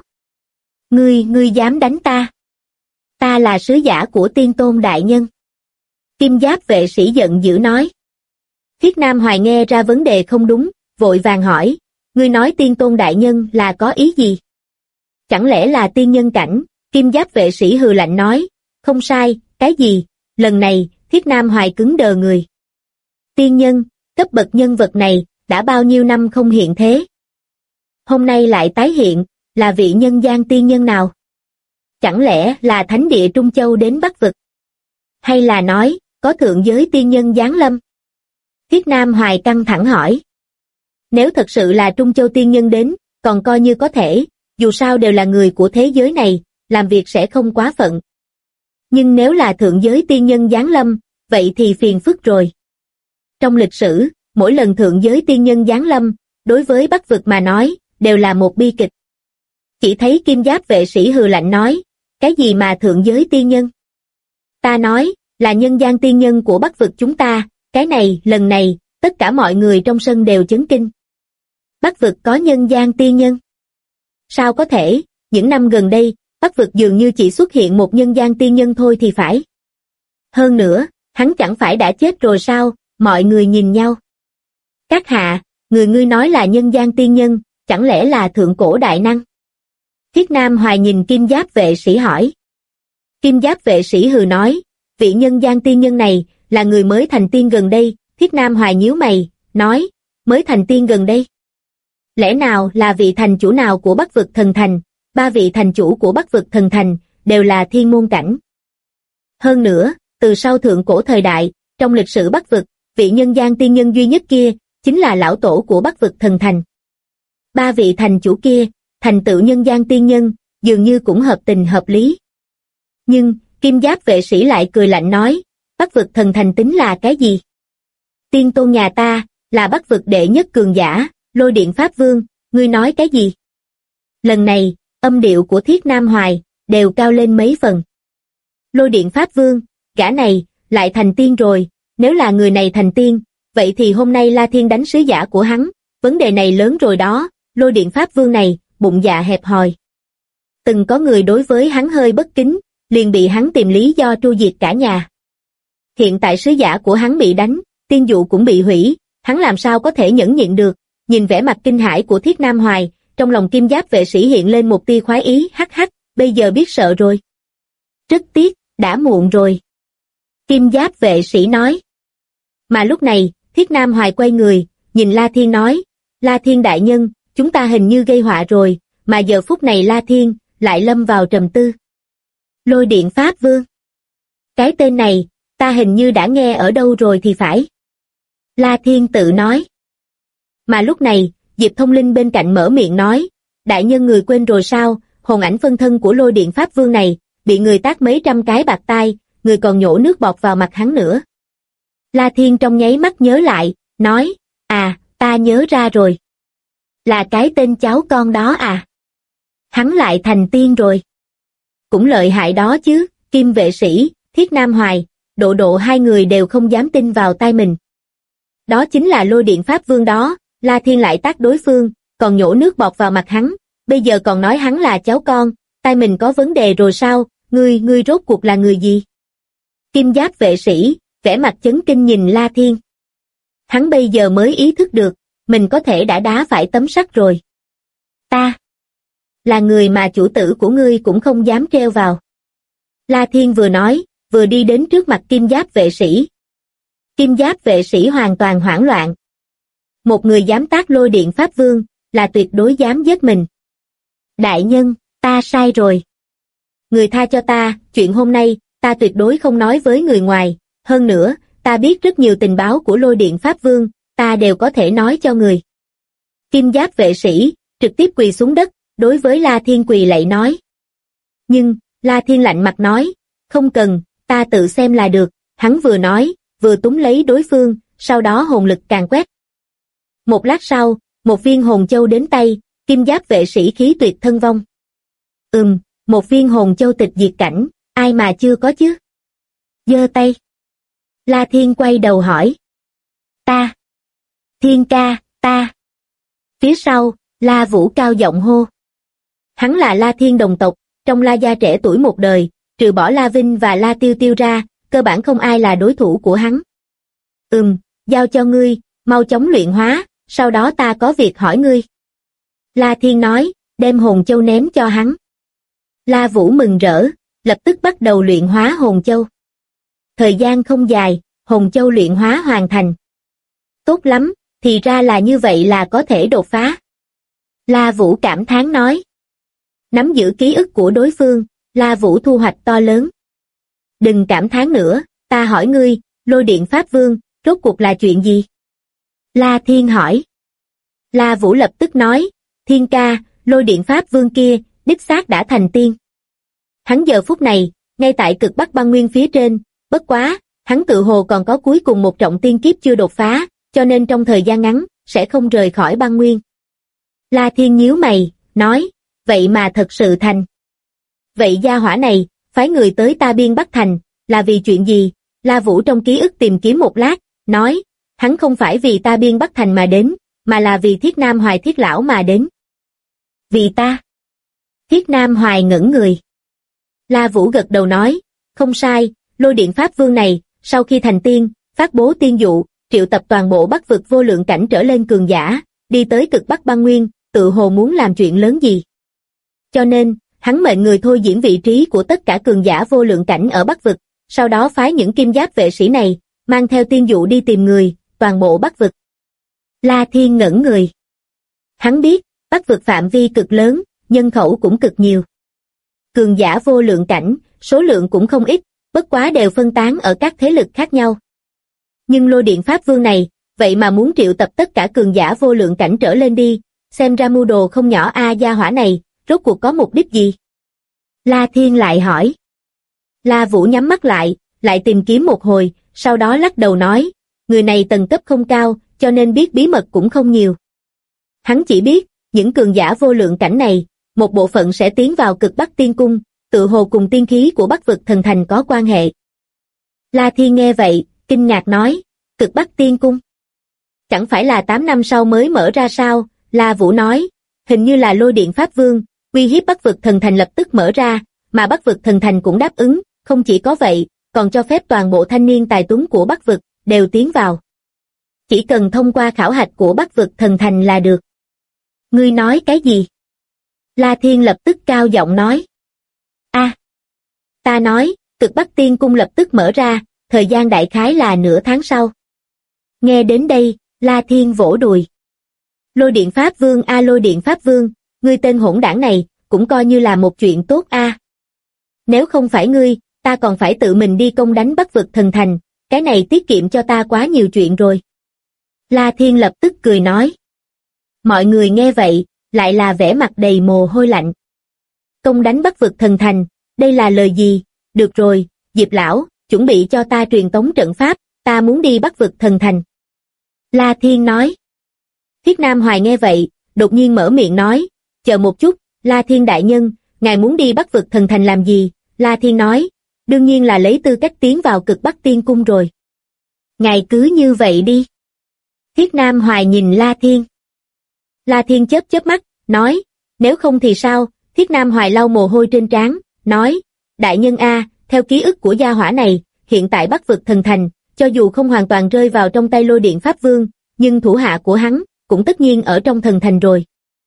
Ngươi dám đánh ta? Ta là sứ giả của tiên tôn đại nhân. Kim Giáp vệ sĩ giận dữ nói. Thiết Nam Hoài nghe ra vấn đề không đúng, vội vàng hỏi, ngươi nói tiên tôn đại nhân là có ý gì? Chẳng lẽ là tiên nhân cảnh? Kim Giáp vệ sĩ hừ lạnh nói, không sai, cái gì? Lần này, Thiết Nam Hoài cứng đờ người. Tiên nhân, cấp bậc nhân vật này, đã bao nhiêu năm không hiện thế? Hôm nay lại tái hiện, là vị nhân gian tiên nhân nào? Chẳng lẽ là thánh địa Trung Châu đến Bắc Vực? Hay là nói, có thượng giới tiên nhân giáng lâm? Thiết Nam Hoài căng thẳng hỏi. Nếu thật sự là Trung Châu tiên nhân đến, còn coi như có thể, dù sao đều là người của thế giới này, làm việc sẽ không quá phận. Nhưng nếu là thượng giới tiên nhân giáng lâm, vậy thì phiền phức rồi. Trong lịch sử, mỗi lần thượng giới tiên nhân giáng lâm, đối với Bắc Vực mà nói, đều là một bi kịch. Chỉ thấy Kim Giáp vệ sĩ hừ lạnh nói, cái gì mà thượng giới tiên nhân? Ta nói, là nhân gian tiên nhân của Bắc Vực chúng ta, cái này, lần này, tất cả mọi người trong sân đều chấn kinh. Bắc Vực có nhân gian tiên nhân? Sao có thể, những năm gần đây, Bắc Vực dường như chỉ xuất hiện một nhân gian tiên nhân thôi thì phải. Hơn nữa, hắn chẳng phải đã chết rồi sao? Mọi người nhìn nhau. Các hạ, ngươi nói là nhân gian tiên nhân, chẳng lẽ là thượng cổ đại năng? Thiết Nam Hoài nhìn Kim Giáp vệ sĩ hỏi. Kim Giáp vệ sĩ hừ nói, vị nhân gian tiên nhân này, là người mới thành tiên gần đây. Thiết Nam Hoài nhíu mày, nói, mới thành tiên gần đây. Lẽ nào là vị thành chủ nào của Bắc Vực Thần Thành? 3 vị thành chủ của Bắc Vực Thần Thành, đều là thiên môn cảnh. Hơn nữa, từ sau thượng cổ thời đại, trong lịch sử Bắc Vực, vị nhân gian tiên nhân duy nhất kia, chính là lão tổ của Bắc Vực Thần Thành. 3 vị thành chủ kia, thành tựu nhân gian tiên nhân, dường như cũng hợp tình hợp lý. Nhưng, Kim Giáp vệ sĩ lại cười lạnh nói, Bắc Vực Thần Thành tính là cái gì? Tiên tôn nhà ta, là Bắc Vực đệ nhất cường giả, Lôi Điện Pháp Vương, ngươi nói cái gì? Lần này, âm điệu của Thiết Nam Hoài, đều cao lên mấy phần. Lôi Điện Pháp Vương, gã này, lại thành tiên rồi, nếu là người này thành tiên, vậy thì hôm nay La Thiên đánh sứ giả của hắn, vấn đề này lớn rồi đó. Lôi Điện Pháp Vương này, bụng dạ hẹp hòi. Từng có người đối với hắn hơi bất kính, liền bị hắn tìm lý do tru diệt cả nhà. Hiện tại sứ giả của hắn bị đánh, tiên dụ cũng bị hủy, hắn làm sao có thể nhẫn nhịn được? Nhìn vẻ mặt kinh hãi của Thiết Nam Hoài, trong lòng Kim Giáp vệ sĩ hiện lên một tia khoái ý, hắc hắc, bây giờ biết sợ rồi. Rất tiếc, đã muộn rồi. Kim Giáp vệ sĩ nói. Mà lúc này, Thiết Nam Hoài quay người, nhìn La Thiên nói, La Thiên đại nhân, chúng ta hình như gây họa rồi, mà giờ phút này La Thiên lại lâm vào trầm tư. Lôi Điện Pháp Vương. Cái tên này, ta hình như đã nghe ở đâu rồi thì phải. La Thiên tự nói. Mà lúc này, Diệp Thông Linh bên cạnh mở miệng nói, đại nhân người quên rồi sao, hồn ảnh phân thân của Lôi Điện Pháp Vương này, bị người tát mấy trăm cái bạt tai, người còn nhổ nước bọt vào mặt hắn nữa. La Thiên trong nháy mắt nhớ lại, nói, ta nhớ ra rồi. Là cái tên cháu con đó à? Hắn lại thành tiên rồi. Cũng lợi hại đó chứ. Kim vệ sĩ, Thiết Nam Hoài, Độ hai người đều không dám tin vào tai mình. Đó chính là lôi điện Pháp Vương đó, La Thiên lại tát đối phương, còn nhổ nước bọt vào mặt hắn, bây giờ còn nói hắn là cháu con, tai mình có vấn đề rồi sao, ngươi rốt cuộc là người gì? Kim giáp vệ sĩ, vẻ mặt chấn kinh nhìn La Thiên. Hắn bây giờ mới ý thức được, mình có thể đã đá phải tấm sắt rồi. Ta là người mà chủ tử của ngươi cũng không dám treo vào. La Thiên vừa nói, vừa đi đến trước mặt kim giáp vệ sĩ. Kim giáp vệ sĩ hoàn toàn hoảng loạn. Một người dám tát lôi điện Pháp Vương, là tuyệt đối dám giết mình. Đại nhân, ta sai rồi. Người tha cho ta, chuyện hôm nay, ta tuyệt đối không nói với người ngoài. Hơn nữa, ta biết rất nhiều tình báo của lôi điện Pháp Vương, ta đều có thể nói cho người. Kim giáp vệ sĩ, trực tiếp quỳ xuống đất, đối với La Thiên quỳ lạy nói. Nhưng, La Thiên lạnh mặt nói, không cần, ta tự xem là được. Hắn vừa nói, vừa túm lấy đối phương, sau đó hồn lực càn quét. Một lát sau, một viên hồn châu đến tay, kim giáp vệ sĩ khí tuyệt thân vong. Một viên hồn châu tịch diệt cảnh, ai mà chưa có chứ? Giơ tay. La Thiên quay đầu hỏi. Ta. Thiên ca, ta. Phía sau, La Vũ cao giọng hô. Hắn là La Thiên đồng tộc, trong La gia trẻ tuổi một đời, trừ bỏ La Vinh và La Tiêu Tiêu ra, cơ bản không ai là đối thủ của hắn. Giao cho ngươi, mau chóng luyện hóa, sau đó ta có việc hỏi ngươi. La Thiên nói, đem hồn châu ném cho hắn. La Vũ mừng rỡ, lập tức bắt đầu luyện hóa hồn châu. Thời gian không dài, hồn châu luyện hóa hoàn thành. Tốt lắm, thì ra là như vậy là có thể đột phá. La Vũ cảm thán nói. Nắm giữ ký ức của đối phương, La Vũ thu hoạch to lớn. Đừng cảm thán nữa, ta hỏi ngươi, lôi điện Pháp Vương, rốt cuộc là chuyện gì? La Thiên hỏi. La Vũ lập tức nói, Thiên ca, lôi điện Pháp Vương kia, đích xác đã thành tiên. Hắn giờ phút này, ngay tại cực Bắc băng nguyên phía trên, bất quá, hắn tự hồ còn có cuối cùng một trọng tiên kiếp chưa đột phá, cho nên trong thời gian ngắn, sẽ không rời khỏi băng nguyên. La Thiên nhíu mày, nói, vậy mà thật sự thành. Vậy gia hỏa này, phái người tới ta Biên Bắc Thành, là vì chuyện gì? La Vũ trong ký ức tìm kiếm một lát, nói, hắn không phải vì ta Biên Bắc Thành mà đến, mà là vì Thiết Nam Hoài Thiết Lão mà đến. Vì ta? Thiết Nam Hoài ngẩn người. La Vũ gật đầu nói, không sai, lôi điện Pháp Vương này, sau khi thành tiên, phát bố tiên dụ, triệu tập toàn bộ Bắc vực vô lượng cảnh trở lên cường giả, đi tới cực Bắc băng nguyên, tự hồ muốn làm chuyện lớn gì. Cho nên, hắn mệnh người thôi diễn vị trí của tất cả cường giả vô lượng cảnh ở Bắc vực, sau đó phái những kim giáp vệ sĩ này, mang theo tiên dụ đi tìm người, toàn bộ Bắc vực. La Thiên ngẩn người. Hắn biết, Bắc vực phạm vi cực lớn, nhân khẩu cũng cực nhiều. Cường giả vô lượng cảnh, số lượng cũng không ít, bất quá đều phân tán ở các thế lực khác nhau. Nhưng lôi điện Pháp Vương này, vậy mà muốn triệu tập tất cả cường giả vô lượng cảnh trở lên đi, xem ra mưu đồ không nhỏ gia hỏa này, rốt cuộc có mục đích gì? La Thiên lại hỏi. La Vũ nhắm mắt lại tìm kiếm một hồi, sau đó lắc đầu nói, người này tầng cấp không cao, cho nên biết bí mật cũng không nhiều. Hắn chỉ biết, những cường giả vô lượng cảnh này, một bộ phận sẽ tiến vào cực Bắc Tiên Cung, tự hồ cùng tiên khí của Bắc vực thần thành có quan hệ. La Thiên nghe vậy, kinh ngạc nói, cực Bắc Tiên Cung. Chẳng phải là 8 năm sau mới mở ra sao? La Vũ nói, hình như là lôi điện Pháp Vương, uy hiếp Bắc vực thần thành lập tức mở ra, mà Bắc vực thần thành cũng đáp ứng, không chỉ có vậy, còn cho phép toàn bộ thanh niên tài tuấn của Bắc vực, đều tiến vào. Chỉ cần thông qua khảo hạch của Bắc vực thần thành là được. Ngươi nói cái gì? La Thiên lập tức cao giọng nói. Ta nói, cực Bắc Tiên Cung lập tức mở ra, thời gian đại khái là nửa tháng sau. Nghe đến đây, La Thiên vỗ đùi. Lôi điện Pháp Vương lôi điện Pháp Vương, ngươi tên hỗn đảng này, cũng coi như là một chuyện tốt Nếu không phải ngươi, ta còn phải tự mình đi công đánh Bắc vực thần thành, cái này tiết kiệm cho ta quá nhiều chuyện rồi. La Thiên lập tức cười nói. Mọi người nghe vậy, lại là vẻ mặt đầy mồ hôi lạnh. Công đánh Bắc vực thần thành, đây là lời gì? Được rồi, Diệp lão, chuẩn bị cho ta truyền tống trận pháp, ta muốn đi Bắc vực thần thành. La Thiên nói. Thiết Nam Hoài nghe vậy, đột nhiên mở miệng nói, chờ một chút, La Thiên đại nhân, ngài muốn đi Bắc vực thần thành làm gì? La Thiên nói, đương nhiên là lấy tư cách tiến vào Cực Bắc Tiên Cung rồi. Ngài cứ như vậy đi. Thiết Nam Hoài nhìn La Thiên. La Thiên chớp chớp mắt, nói, nếu không thì sao? Thiết Nam Hoài lau mồ hôi trên trán, nói, đại nhân a, theo ký ức của gia hỏa này, hiện tại Bắc vực thần thành, cho dù không hoàn toàn rơi vào trong tay Lôi Điện Pháp Vương, nhưng thủ hạ của hắn cũng tất nhiên ở trong thần thành rồi.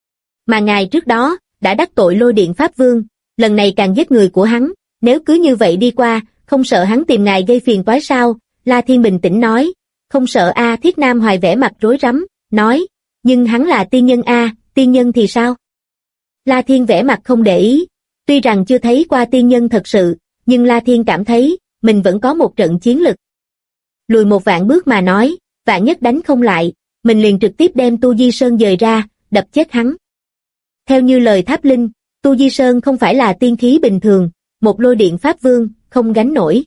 Mà ngài trước đó đã đắc tội Lôi Điện Pháp Vương, lần này càng giết người của hắn, nếu cứ như vậy đi qua, không sợ hắn tìm ngài gây phiền toái sao? La Thiên bình tĩnh nói, không sợ a. Thiết Nam Hoài vẻ mặt rối rắm, nói, nhưng hắn là tiên nhân a, tiên nhân thì sao? La Thiên vẻ mặt không để ý, tuy rằng chưa thấy qua tiên nhân thật sự, nhưng La Thiên cảm thấy, mình vẫn có một trận chiến lực. Lùi một vạn bước mà nói, vạn nhất đánh không lại, mình liền trực tiếp đem Tu Di Sơn dời ra, đập chết hắn. Theo như lời Tháp Linh, Tu Di Sơn không phải là tiên khí bình thường, một Lôi Điện Pháp Vương, không gánh nổi.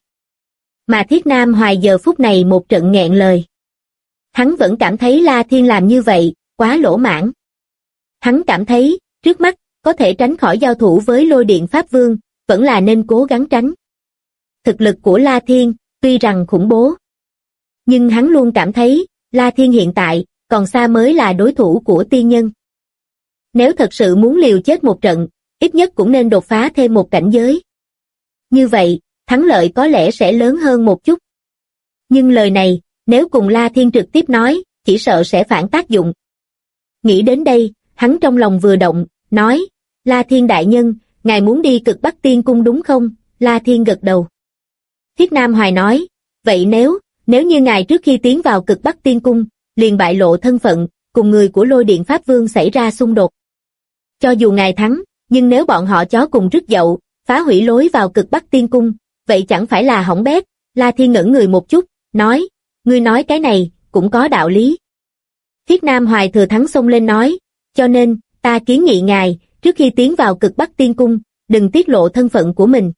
Mà Thiết Nam Hoài giờ phút này một trận nghẹn lời. Hắn vẫn cảm thấy La Thiên làm như vậy, quá lỗ mãng. Hắn cảm thấy, trước mắt, có thể tránh khỏi giao thủ với Lôi Điện Pháp Vương, vẫn là nên cố gắng tránh. Thực lực của La Thiên, tuy rằng khủng bố, nhưng hắn luôn cảm thấy, La Thiên hiện tại, còn xa mới là đối thủ của tiên nhân. Nếu thật sự muốn liều chết một trận, ít nhất cũng nên đột phá thêm một cảnh giới. Như vậy, thắng lợi có lẽ sẽ lớn hơn một chút. Nhưng lời này, nếu cùng La Thiên trực tiếp nói, chỉ sợ sẽ phản tác dụng. Nghĩ đến đây, hắn trong lòng vừa động, nói, La Thiên đại nhân, ngài muốn đi Cực Bắc Tiên Cung đúng không? La Thiên gật đầu. Thiết Nam Hoài nói, vậy nếu như ngài trước khi tiến vào Cực Bắc Tiên Cung, liền bại lộ thân phận, cùng người của Lôi Điện Pháp Vương xảy ra xung đột. Cho dù ngài thắng, nhưng nếu bọn họ chó cùng rứt dậu, phá hủy lối vào Cực Bắc Tiên Cung, vậy chẳng phải là hỏng bét? La Thiên ngẩn người một chút, nói, ngươi nói cái này, cũng có đạo lý. Thiết Nam Hoài thừa thắng xông lên nói, cho nên, ta kiến nghị ngài, trước khi tiến vào Cực Bắc Tiên Cung, đừng tiết lộ thân phận của mình.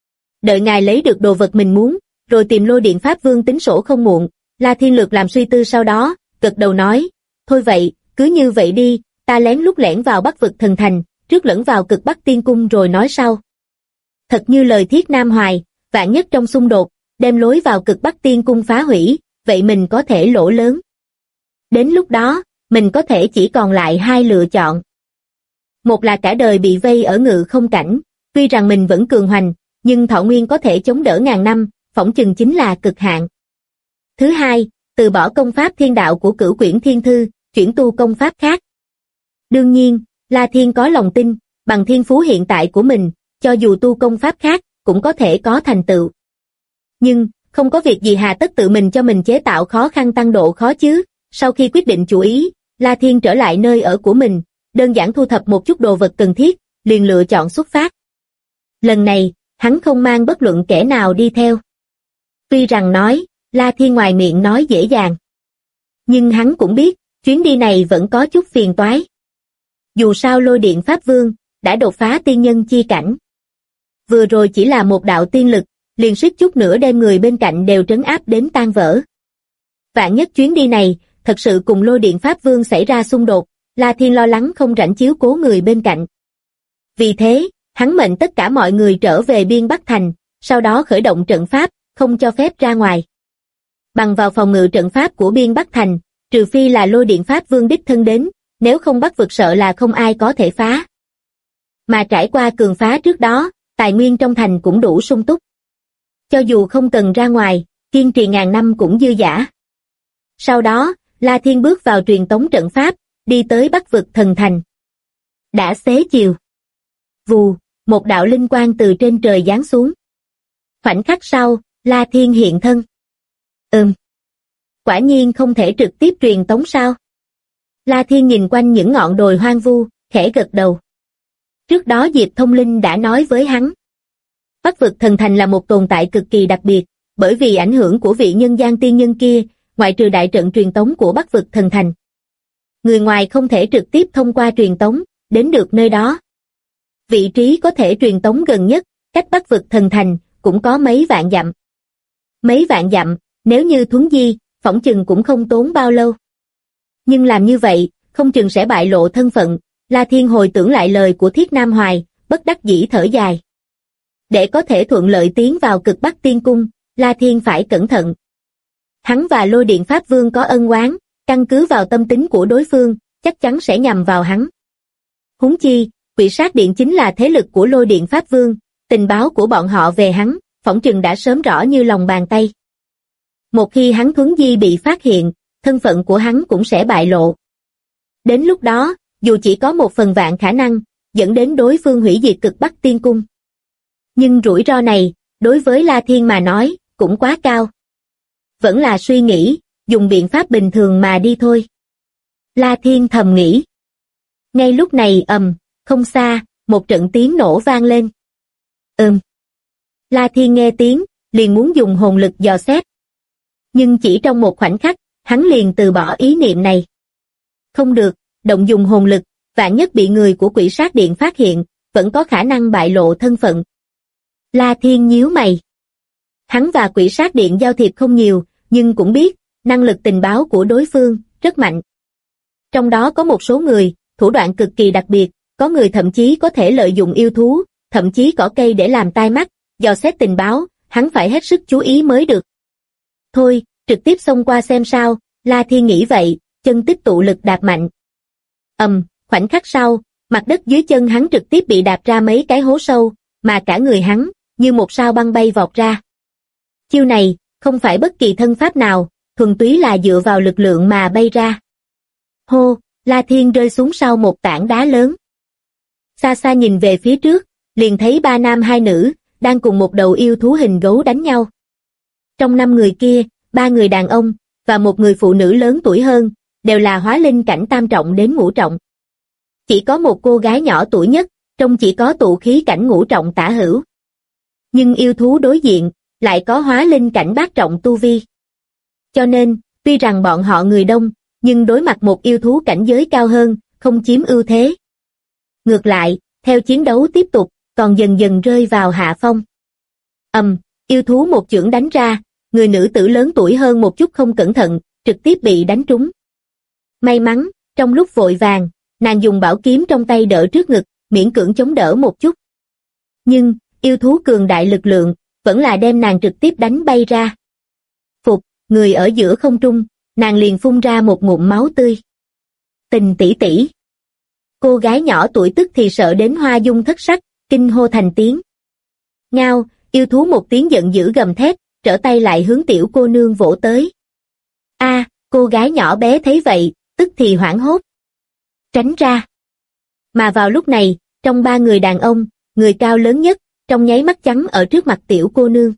Đợi ngài lấy được đồ vật mình muốn, rồi tìm Lôi Điện Pháp Vương tính sổ không muộn. La Thiên lược làm suy tư sau đó, gật đầu nói, thôi vậy, cứ như vậy đi, ta lén lút lẻn vào Bắc vực thần thành, trước lẫn vào Cực Bắc Tiên Cung rồi nói sau. Thật như lời Thiết Nam Hoài, vạn nhất trong xung đột, đem lối vào Cực Bắc Tiên Cung phá hủy, vậy mình có thể lỗ lớn. Đến lúc đó, mình có thể chỉ còn lại hai lựa chọn. Một là cả đời bị vây ở Ngự Không Cảnh, tuy rằng mình vẫn cường hoành, nhưng thọ nguyên có thể chống đỡ ngàn năm, phỏng chừng chính là cực hạn. Thứ hai, từ bỏ công pháp thiên đạo của Cửu Quyển Thiên Thư, chuyển tu công pháp khác. Đương nhiên, La Thiên có lòng tin, bằng thiên phú hiện tại của mình, cho dù tu công pháp khác, cũng có thể có thành tựu. Nhưng, không có việc gì hà tất tự mình cho mình chế tạo khó khăn tăng độ khó chứ. Sau khi quyết định chủ ý, La Thiên trở lại nơi ở của mình, đơn giản thu thập một chút đồ vật cần thiết, liền lựa chọn xuất phát. Lần này, hắn không mang bất luận kẻ nào đi theo. Tuy rằng nói, La Thiên ngoài miệng nói dễ dàng. Nhưng hắn cũng biết, chuyến đi này vẫn có chút phiền toái. Dù sao Lôi Điện Pháp Vương, đã đột phá tiên nhân chi cảnh. Vừa rồi chỉ là một đạo tiên lực, liền suýt chút nữa đem người bên cạnh đều trấn áp đến tan vỡ. Vạn nhất chuyến đi này, thật sự cùng Lôi Điện Pháp Vương xảy ra xung đột, La Thiên lo lắng không rảnh chiếu cố người bên cạnh. Vì thế, hắn mệnh tất cả mọi người trở về Biên Bắc Thành, sau đó khởi động trận pháp, không cho phép ra ngoài. Bằng vào phòng ngự trận pháp của Biên Bắc Thành, trừ phi là Lôi Điện Pháp Vương đích thân đến, nếu không Bắc vực sợ là không ai có thể phá. Mà trải qua cường phá trước đó, tài nguyên trong thành cũng đủ sung túc. Cho dù không cần ra ngoài, kiên trì ngàn năm cũng dư dả. Sau đó, La Thiên bước vào truyền tống trận pháp, đi tới Bắc vực thần thành. Đã xế chiều. Vù, một đạo linh quang từ trên trời giáng xuống. Khoảnh khắc sau, La Thiên hiện thân. Quả nhiên không thể trực tiếp truyền tống sao? La Thiên nhìn quanh những ngọn đồi hoang vu, khẽ gật đầu. Trước đó Diệp Thông Linh đã nói với hắn. Bắc vực thần thành là một tồn tại cực kỳ đặc biệt, bởi vì ảnh hưởng của vị nhân gian tiên nhân kia, ngoại trừ đại trận truyền tống của Bắc vực thần thành. Người ngoài không thể trực tiếp thông qua truyền tống, đến được nơi đó. Vị trí có thể truyền tống gần nhất, cách Bắc vực thần thành, cũng có mấy vạn dặm. Mấy vạn dặm, nếu như thuấn di, phỏng chừng cũng không tốn bao lâu. Nhưng làm như vậy, không chừng sẽ bại lộ thân phận. La Thiên hồi tưởng lại lời của Thiết Nam Hoài, bất đắc dĩ thở dài. Để có thể thuận lợi tiến vào Cực Bắc Tiên Cung, La Thiên phải cẩn thận. Hắn và Lôi Điện Pháp Vương có ân oán, căn cứ vào tâm tính của đối phương, chắc chắn sẽ nhằm vào hắn. Huống chi, Quỷ Sát Điện chính là thế lực của Lôi Điện Pháp Vương, tình báo của bọn họ về hắn, phỏng chừng đã sớm rõ như lòng bàn tay. Một khi hắn Thuấn Di bị phát hiện, thân phận của hắn cũng sẽ bại lộ. Đến lúc đó, dù chỉ có 1/1000 khả năng, dẫn đến đối phương hủy diệt Cực Bắc Tiên Cung. Nhưng rủi ro này, đối với La Thiên mà nói, cũng quá cao. Vẫn là suy nghĩ, dùng biện pháp bình thường mà đi thôi. La Thiên thầm nghĩ. Ngay lúc này không xa, một trận tiếng nổ vang lên. La Thiên nghe tiếng, liền muốn dùng hồn lực dò xét. Nhưng chỉ trong một khoảnh khắc, hắn liền từ bỏ ý niệm này. Không được, động dùng hồn lực, vạn nhất bị người của Quỷ Sát Điện phát hiện, vẫn có khả năng bại lộ thân phận. La Thiên nhíu mày. Hắn và Quỷ Sát Điện giao thiệp không nhiều, nhưng cũng biết, năng lực tình báo của đối phương, rất mạnh. Trong đó có một số người, thủ đoạn cực kỳ đặc biệt, có người thậm chí có thể lợi dụng yêu thú, thậm chí cỏ cây để làm tai mắt, dò xét tình báo, hắn phải hết sức chú ý mới được. Thôi, trực tiếp xông qua xem sao, La Thiên nghĩ vậy, chân tích tụ lực đạp mạnh. Khoảnh khắc sau, mặt đất dưới chân hắn trực tiếp bị đạp ra mấy cái hố sâu, mà cả người hắn, như một sao băng bay vọt ra. Chiêu này, không phải bất kỳ thân pháp nào, thuần túy là dựa vào lực lượng mà bay ra. Hô, La Thiên rơi xuống sau một tảng đá lớn. Xa xa nhìn về phía trước, liền thấy 3 nam 2 nữ, đang cùng một đầu yêu thú hình gấu đánh nhau. Trong 5 người kia, 3 người đàn ông, và một người phụ nữ lớn tuổi hơn, đều là hóa linh cảnh tam trọng đến ngũ trọng. Chỉ có một cô gái nhỏ tuổi nhất, trông chỉ có tụ khí cảnh ngũ trọng tả hữu. Nhưng yêu thú đối diện, lại có hóa linh cảnh bát trọng tu vi. Cho nên, tuy rằng bọn họ người đông, nhưng đối mặt một yêu thú cảnh giới cao hơn, không chiếm ưu thế. Ngược lại, theo chiến đấu tiếp tục, còn dần dần rơi vào hạ phong. Yêu thú một chưởng đánh ra, người nữ tử lớn tuổi hơn một chút không cẩn thận, trực tiếp bị đánh trúng. May mắn, trong lúc vội vàng, nàng dùng bảo kiếm trong tay đỡ trước ngực, miễn cưỡng chống đỡ một chút. Nhưng, yêu thú cường đại lực lượng, vẫn là đem nàng trực tiếp đánh bay ra. Phục, người ở giữa không trung, nàng liền phun ra một ngụm máu tươi. Tình tỷ tỷ. Cô gái nhỏ tuổi tức thì sợ đến hoa dung thất sắc, kinh hô thành tiếng. Ngao, yêu thú một tiếng giận dữ gầm thét, trở tay lại hướng tiểu cô nương vỗ tới. Cô gái nhỏ bé thấy vậy, tức thì hoảng hốt. Tránh ra. Mà vào lúc này, trong 3 người đàn ông, người cao lớn nhất, trong nháy mắt chắn ở trước mặt tiểu cô nương.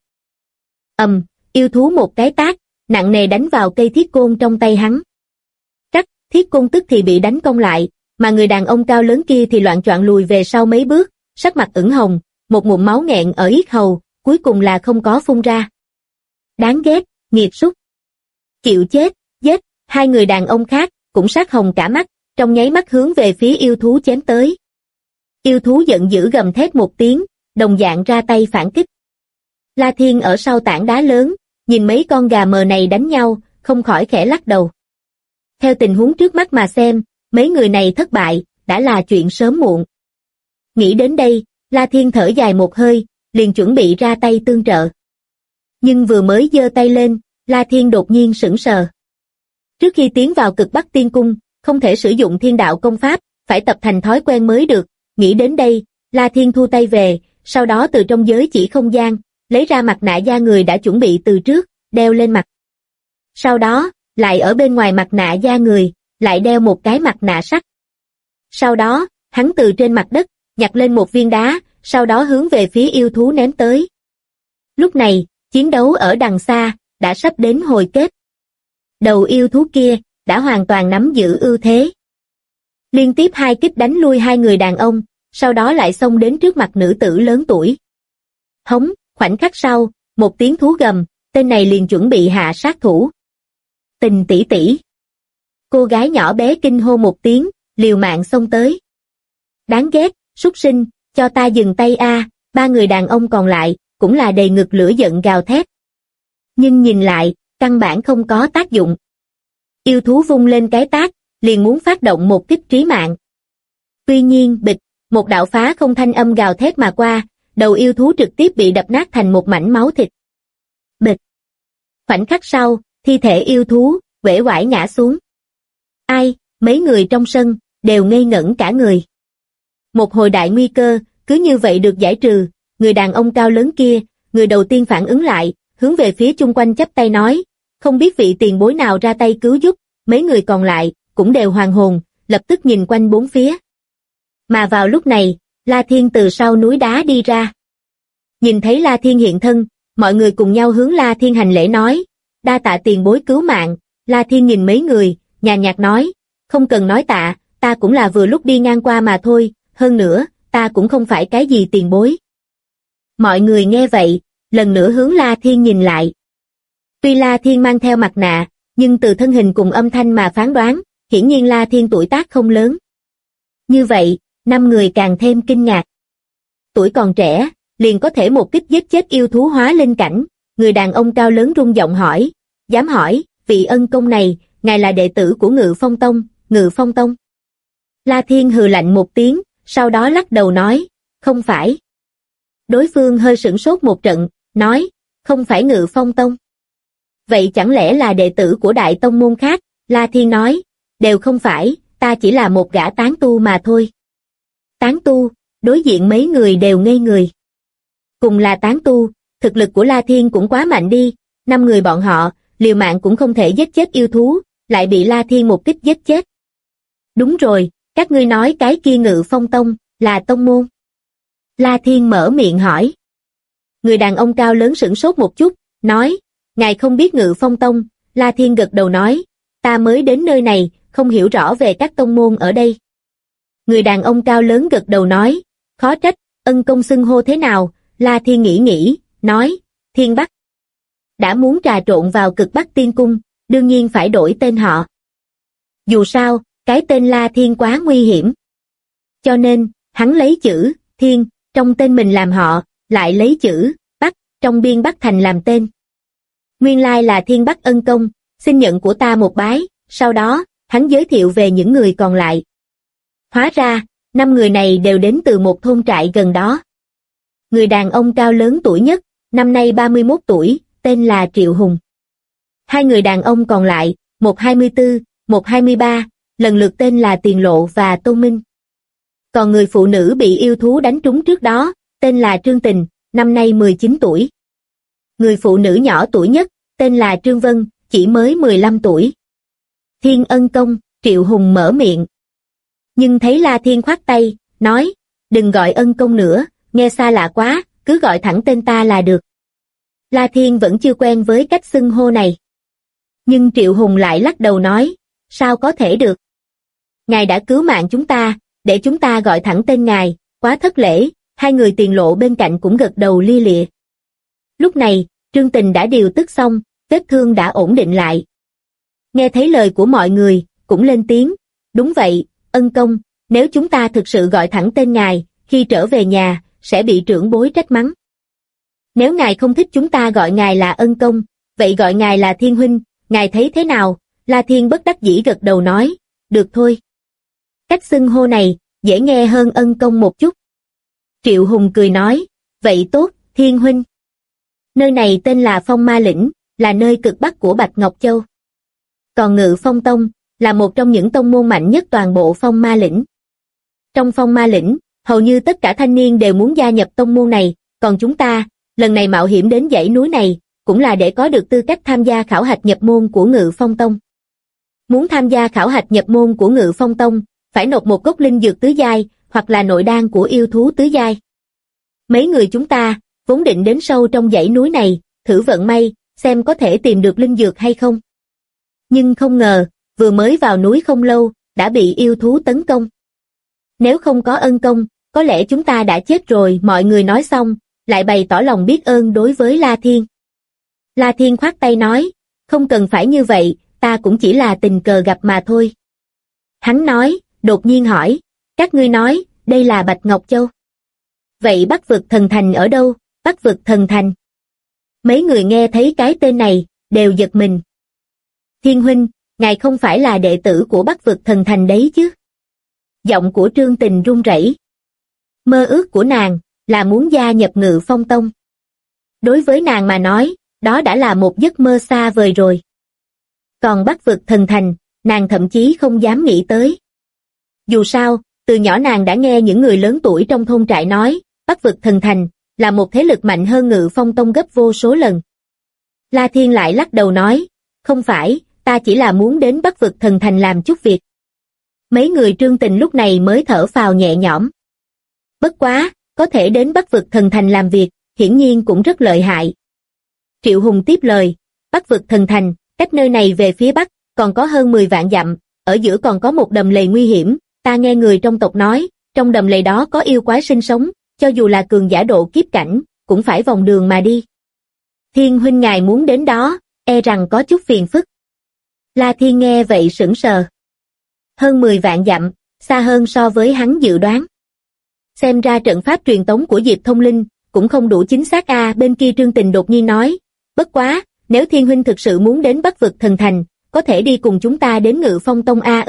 Yêu thú một cái tát, nặng nề đánh vào cây thiết côn trong tay hắn. Cắt, thiết côn tức thì bị đánh cong lại, mà người đàn ông cao lớn kia thì loạng choạng lùi về sau mấy bước, sắc mặt ửng hồng, một ngụm máu nghẹn ở yết hầu, cuối cùng là không có phun ra. Đáng ghét, nghiệt súc. Chịu chết, giết, 2 người đàn ông khác, cũng sát hồng cả mắt, trong nháy mắt hướng về phía yêu thú chém tới. Yêu thú giận dữ gầm thét một tiếng, đồng dạng ra tay phản kích. La Thiên ở sau tảng đá lớn, nhìn mấy con gà mờ này đánh nhau, không khỏi khẽ lắc đầu. Theo tình huống trước mắt mà xem, mấy người này thất bại, đã là chuyện sớm muộn. Nghĩ đến đây, La Thiên thở dài một hơi, liền chuẩn bị ra tay tương trợ. Nhưng vừa mới giơ tay lên, La Thiên đột nhiên sững sờ. Trước khi tiến vào Cực Bắc Tiên Cung, không thể sử dụng thiên đạo công pháp, phải tập thành thói quen mới được. Nghĩ đến đây, La Thiên thu tay về, sau đó từ trong giới chỉ không gian, lấy ra mặt nạ da người đã chuẩn bị từ trước, đeo lên mặt. Sau đó, lại ở bên ngoài mặt nạ da người, lại đeo một cái mặt nạ sắt. Sau đó, hắn từ trên mặt đất, nhặt lên một viên đá, sau đó hướng về phía yêu thú ném tới. Lúc này, chiến đấu ở đằng xa, đã sắp đến hồi kết. Đầu yêu thú kia, đã hoàn toàn nắm giữ ưu thế. Liên tiếp 2 kích đánh lui 2 người đàn ông, sau đó lại xông đến trước mặt nữ tử lớn tuổi. Hống, khoảnh khắc sau, một tiếng thú gầm, tên này liền chuẩn bị hạ sát thủ. Tình tỷ tỷ. Cô gái nhỏ bé kinh hô một tiếng, liều mạng xông tới. Đáng ghét, súc sinh, cho ta dừng tay a. 3 người đàn ông còn lại, cũng là đầy ngực lửa giận gào thét. Nhưng nhìn lại, căn bản không có tác dụng. Yêu thú vung lên cái tát, liền muốn phát động một kích trí mạng. Tuy nhiên, bịch, một đạo phá không thanh âm gào thét mà qua, đầu yêu thú trực tiếp bị đập nát thành một mảnh máu thịt. Bịch. Khoảnh khắc sau, thi thể yêu thú, uể oải ngã xuống. Ai, mấy người trong sân, đều ngây ngẩn cả người. Một hồi đại nguy cơ, cứ như vậy được giải trừ, người đàn ông cao lớn kia, người đầu tiên phản ứng lại, hướng về phía chung quanh chắp tay nói, không biết vị tiền bối nào ra tay cứu giúp, mấy người còn lại, cũng đều hoàn hồn, lập tức nhìn quanh bốn phía. Mà vào lúc này, La Thiên từ sau núi đá đi ra. Nhìn thấy La Thiên hiện thân, mọi người cùng nhau hướng La Thiên hành lễ nói, đa tạ tiền bối cứu mạng. La Thiên nhìn mấy người, nhàn nhạt nói, không cần nói tạ, ta cũng là vừa lúc đi ngang qua mà thôi, hơn nữa, ta cũng không phải cái gì tiền bối. Mọi người nghe vậy, lần nữa hướng La Thiên nhìn lại. Tuy La Thiên mang theo mặt nạ, nhưng từ thân hình cùng âm thanh mà phán đoán, hiển nhiên La Thiên tuổi tác không lớn. Như vậy, 5 người càng thêm kinh ngạc. Tuổi còn trẻ, liền có thể một kích giết chết yêu thú hóa linh cảnh, người đàn ông cao lớn rung giọng hỏi, dám hỏi, vị ân công này, ngài là đệ tử của Ngự Phong Tông, Ngự Phong Tông. La Thiên hừ lạnh một tiếng, sau đó lắc đầu nói, không phải. Đối phương hơi sửng sốt một trận, nói, không phải Ngự Phong Tông. Vậy chẳng lẽ là đệ tử của đại tông môn khác? La Thiên nói, đều không phải, ta chỉ là một gã tán tu mà thôi. Tán tu, đối diện mấy người đều ngây người. Cùng là tán tu, thực lực của La Thiên cũng quá mạnh đi, 5 người bọn họ, liều mạng cũng không thể giết chết yêu thú, lại bị La Thiên một kích giết chết. Đúng rồi, các ngươi nói cái kia Ngự Phong Tông, là tông môn. La Thiên mở miệng hỏi. Người đàn ông cao lớn sửng sốt một chút, nói, ngài không biết Ngự Phong Tông. La Thiên gật đầu nói, ta mới đến nơi này, không hiểu rõ về các tông môn ở đây. Người đàn ông cao lớn gật đầu nói, khó trách, ân công xưng hô thế nào? La Thiên nghĩ, nói, Thiên Bắc. Đã muốn trà trộn vào Cực Bắc Tiên Cung, đương nhiên phải đổi tên họ. Dù sao, cái tên La Thiên quá nguy hiểm. Cho nên, hắn lấy chữ Thiên trong tên mình làm họ, lại lấy chữ Bắc trong biên Bắc Thành làm tên. Nguyên lai là Thiên Bắc ân công, xin nhận của ta một bái. Sau đó, hắn giới thiệu về những người còn lại. Hóa ra, 5 người này đều đến từ một thôn trại gần đó. Người đàn ông cao lớn tuổi nhất, năm nay 31 tuổi, tên là Triệu Hùng. 2 người đàn ông còn lại, một 24, một 23, lần lượt tên là Tiền Lộ và Tôn Minh. Còn người phụ nữ bị yêu thú đánh trúng trước đó, tên là Trương Tình, năm nay 19 tuổi. Người phụ nữ nhỏ tuổi nhất, tên là Trương Vân, chỉ mới 15 tuổi. Thiên ân công, Triệu Hùng mở miệng. Nhưng thấy La Thiên khoát tay, nói, đừng gọi ân công nữa, nghe xa lạ quá, cứ gọi thẳng tên ta là được. La Thiên vẫn chưa quen với cách xưng hô này. Nhưng Triệu Hùng lại lắc đầu nói, sao có thể được? Ngài đã cứu mạng chúng ta, để chúng ta gọi thẳng tên ngài, quá thất lễ. 2 người Tiền Lộ bên cạnh cũng gật đầu lia lịa. Lúc này, Trương Tình đã điều tức xong, vết thương đã ổn định lại. Nghe thấy lời của mọi người, cũng lên tiếng, đúng vậy, ân công, nếu chúng ta thực sự gọi thẳng tên ngài, khi trở về nhà, sẽ bị trưởng bối trách mắng. Nếu ngài không thích chúng ta gọi ngài là ân công, vậy gọi ngài là Thiên huynh, ngài thấy thế nào? La Thiên bất đắc dĩ gật đầu nói, được thôi. Cách xưng hô này, dễ nghe hơn ân công một chút. Triệu Hùng cười nói, vậy tốt, Thiên huynh. Nơi này tên là Phong Ma Lĩnh, là nơi cực bắc của Bạch Ngọc Châu. Còn Ngự Phong Tông, là một trong những tông môn mạnh nhất toàn bộ Phong Ma Lĩnh. Trong Phong Ma Lĩnh, hầu như tất cả thanh niên đều muốn gia nhập tông môn này, còn chúng ta, lần này mạo hiểm đến dãy núi này, cũng là để có được tư cách tham gia khảo hạch nhập môn của Ngự Phong Tông. Muốn tham gia khảo hạch nhập môn của Ngự Phong Tông, phải nộp một cốc linh dược tứ giai, hoặc là nội đan của yêu thú tứ giai. Mấy người chúng ta, vốn định đến sâu trong dãy núi này, thử vận may, xem có thể tìm được linh dược hay không. Nhưng không ngờ, vừa mới vào núi không lâu, đã bị yêu thú tấn công. Nếu không có ân công, có lẽ chúng ta đã chết rồi. Mọi người nói xong, lại bày tỏ lòng biết ơn đối với La Thiên. La Thiên khoát tay nói, không cần phải như vậy, ta cũng chỉ là tình cờ gặp mà thôi. Hắn nói, đột nhiên hỏi, các ngươi nói, đây là Bạch Ngọc Châu. Vậy Bắc vực thần thành ở đâu? Bắc vực thần thành. Mấy người nghe thấy cái tên này, đều giật mình. Thiên huynh, ngài không phải là đệ tử của Bắc vực thần thành đấy chứ? Giọng của Trương Tình run rẩy. Mơ ước của nàng, là muốn gia nhập Ngự Phong Tông. Đối với nàng mà nói, đó đã là một giấc mơ xa vời rồi. Còn Bắc vực thần thành, nàng thậm chí không dám nghĩ tới. Dù sao, từ nhỏ nàng đã nghe những người lớn tuổi trong thôn trại nói, Bắc vực thần thành là một thế lực mạnh hơn Ngự Phong Tông gấp vô số lần. La Thiên lại lắc đầu nói, không phải, ta chỉ là muốn đến Bắc vực thần thành làm chút việc. Mấy người Trương Tình lúc này mới thở phào nhẹ nhõm. Bất quá, có thể đến Bắc vực thần thành làm việc, hiển nhiên cũng rất lợi hại. Triệu Hùng tiếp lời, Bắc vực thần thành, cách nơi này về phía Bắc, còn có hơn 10 vạn dặm, ở giữa còn có một đầm lầy nguy hiểm, ta nghe người trong tộc nói, trong đầm lầy đó có yêu quái sinh sống, cho dù là cường giả độ kiếp cảnh, cũng phải vòng đường mà đi. Thiên huynh ngài muốn đến đó, e rằng có chút phiền phức. La Thiên nghe vậy sững sờ. Hơn 10 vạn dặm, xa hơn so với hắn dự đoán. Xem ra trận pháp truyền tống của Diệp Thông Linh cũng không đủ chính xác a. Bên kia Trương Tình đột nhiên nói, bất quá, nếu Thiên huynh thực sự muốn đến Bắc vực thần thành, có thể đi cùng chúng ta đến Ngự Phong Tông a.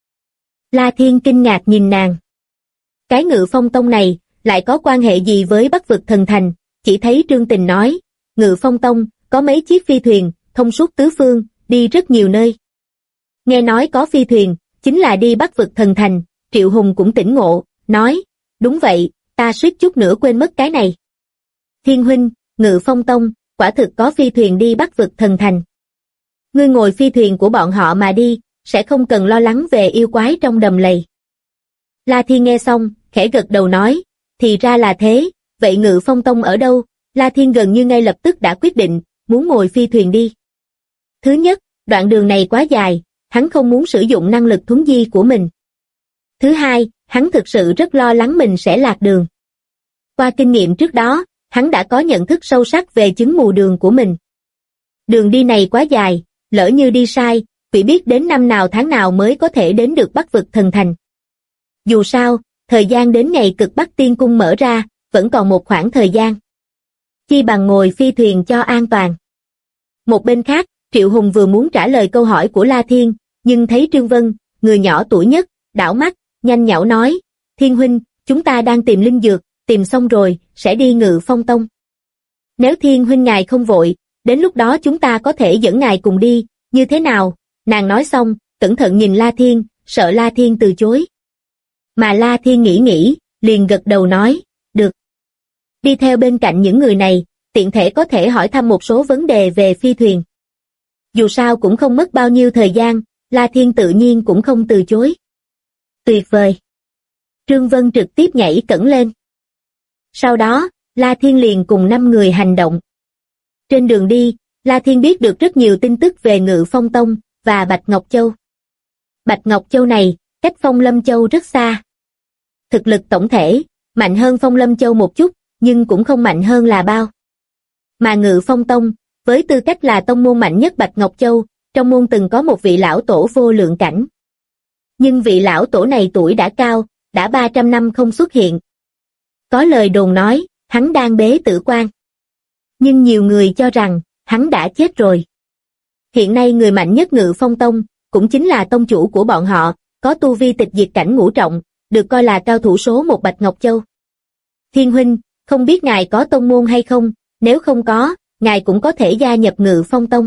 La Thiên kinh ngạc nhìn nàng. Cái Ngự Phong Tông này, lại có quan hệ gì với Bắc vực thần thành? Chỉ thấy Trương Tình nói, Ngự Phong Tông, có mấy chiếc phi thuyền, thông suốt tứ phương, đi rất nhiều nơi. Nghe nói có phi thuyền, chính là đi Bắc vực thần thành, Triệu Hùng cũng tỉnh ngộ, nói, đúng vậy, ta suýt chút nữa quên mất cái này. Thiên huynh, Ngự Phong Tông, quả thực có phi thuyền đi Bắc vực thần thành. Ngươi ngồi phi thuyền của bọn họ mà đi, sẽ không cần lo lắng về yêu quái trong đầm lầy. La Thiên nghe xong, khẽ gật đầu nói, thì ra là thế, vậy Ngự Phong Tông ở đâu? La Thiên gần như ngay lập tức đã quyết định, muốn ngồi phi thuyền đi. Thứ nhất, đoạn đường này quá dài, hắn không muốn sử dụng năng lực thuấn di của mình. Thứ hai, hắn thực sự rất lo lắng mình sẽ lạc đường. Qua kinh nghiệm trước đó, hắn đã có nhận thức sâu sắc về chứng mù đường của mình. Đường đi này quá dài, lỡ như đi sai, quỷ biết đến năm nào tháng nào mới có thể đến được Bắc vực thần thành. Dù sao, thời gian đến ngày Cực Bắc Tiên Cung mở ra, vẫn còn một khoảng thời gian. Chi bằng ngồi phi thuyền cho an toàn. Một bên khác, Triệu Hùng vừa muốn trả lời câu hỏi của La Thiên, nhưng thấy Trương Vân, người nhỏ tuổi nhất, đảo mắt, nhanh nhảu nói, Thiên huynh, chúng ta đang tìm linh dược, tìm xong rồi, sẽ đi Ngự Phong Tông. Nếu Thiên huynh ngài không vội, đến lúc đó chúng ta có thể dẫn ngài cùng đi, như thế nào? Nàng nói xong, cẩn thận nhìn La Thiên, sợ La Thiên từ chối. Mà La Thiên nghĩ, liền gật đầu nói, được. Đi theo bên cạnh những người này, tiện thể có thể hỏi thăm một số vấn đề về phi thuyền. Dù sao cũng không mất bao nhiêu thời gian, La Thiên tự nhiên cũng không từ chối. Tuyệt vời. Trương Vân trực tiếp nhảy cẫng lên. Sau đó, La Thiên liền cùng 5 người hành động. Trên đường đi, La Thiên biết được rất nhiều tin tức về Ngự Phong Tông và Bạch Ngọc Châu. Bạch Ngọc Châu này, cách Phong Lâm Châu rất xa. Thực lực tổng thể, mạnh hơn Phong Lâm Châu một chút, nhưng cũng không mạnh hơn là bao. Mà Ngự Phong Tông, với tư cách là tông môn mạnh nhất Bạch Ngọc Châu, trong môn từng có một vị lão tổ vô lượng cảnh. Nhưng vị lão tổ này tuổi đã cao, đã 300 năm không xuất hiện. Có lời đồn nói, hắn đang bế tử quan. Nhưng nhiều người cho rằng, hắn đã chết rồi. Hiện nay người mạnh nhất Ngự Phong Tông, cũng chính là tông chủ của bọn họ, có tu vi tịch diệt cảnh ngũ trọng, được coi là cao thủ số 1 Bạch Ngọc Châu. Thiên huynh, không biết ngài có tông môn hay không, nếu không có, ngài cũng có thể gia nhập Ngự Phong Tông.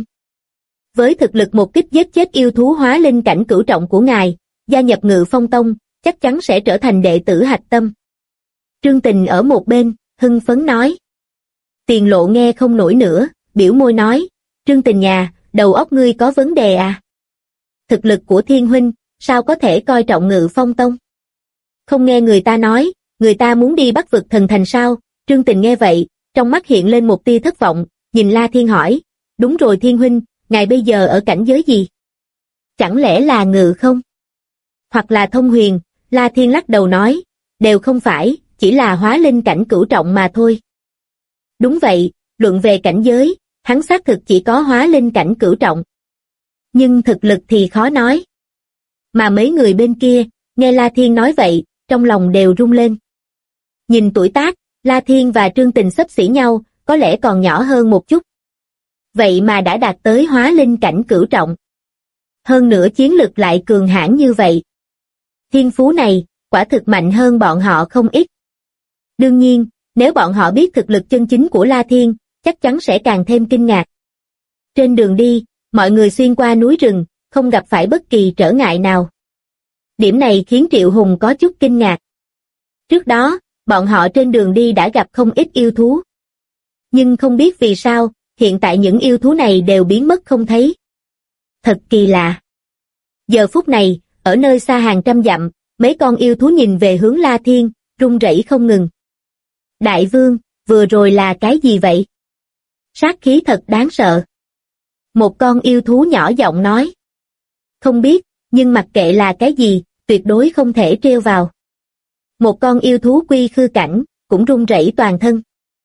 Với thực lực một kích giết chết yêu thú hóa linh cảnh cửu trọng của ngài, gia nhập Ngự Phong Tông, chắc chắn sẽ trở thành đệ tử hạch tâm. Trương Tình ở một bên, hưng phấn nói. Tiền Lộ nghe không nổi nữa, biểu môi nói, Trương Tình nhà, đầu óc ngươi có vấn đề à? Thực lực của Thiên huynh, sao có thể coi trọng Ngự Phong Tông? Không nghe người ta nói, người ta muốn đi Bắc vực thần thành sao? Trương Tình nghe vậy, trong mắt hiện lên một tia thất vọng, nhìn La Thiên hỏi, đúng rồi Thiên huynh, ngài bây giờ ở cảnh giới gì? Chẳng lẽ là ngự không? Hoặc là thông huyền? La Thiên lắc đầu nói, đều không phải, chỉ là hóa linh cảnh cửu trọng mà thôi. Đúng vậy, luận về cảnh giới, hắn xác thực chỉ có hóa linh cảnh cửu trọng. Nhưng thực lực thì khó nói. Mà mấy người bên kia, nghe La Thiên nói vậy, trong lòng đều rung lên. Nhìn tuổi tác, La Thiên và Trương Tình xấp xỉ nhau, có lẽ còn nhỏ hơn một chút. Vậy mà đã đạt tới hóa linh cảnh cửu trọng. Hơn nữa chiến lực lại cường hãn như vậy. Thiên phú này, quả thực mạnh hơn bọn họ không ít. Đương nhiên, nếu bọn họ biết thực lực chân chính của La Thiên, chắc chắn sẽ càng thêm kinh ngạc. Trên đường đi, mọi người xuyên qua núi rừng, không gặp phải bất kỳ trở ngại nào. Điểm này khiến Triệu Hùng có chút kinh ngạc. Trước đó, bọn họ trên đường đi đã gặp không ít yêu thú. Nhưng không biết vì sao, hiện tại những yêu thú này đều biến mất không thấy. Thật kỳ lạ. Giờ phút này, ở nơi xa hàng trăm dặm, mấy con yêu thú nhìn về hướng La Thiên, run rẩy không ngừng. Đại vương, vừa rồi là cái gì vậy? Sát khí thật đáng sợ. Một con yêu thú nhỏ giọng nói. Không biết, nhưng mặc kệ là cái gì, tuyệt đối không thể trêu vào. Một con yêu thú quy khư cảnh, cũng run rẩy toàn thân.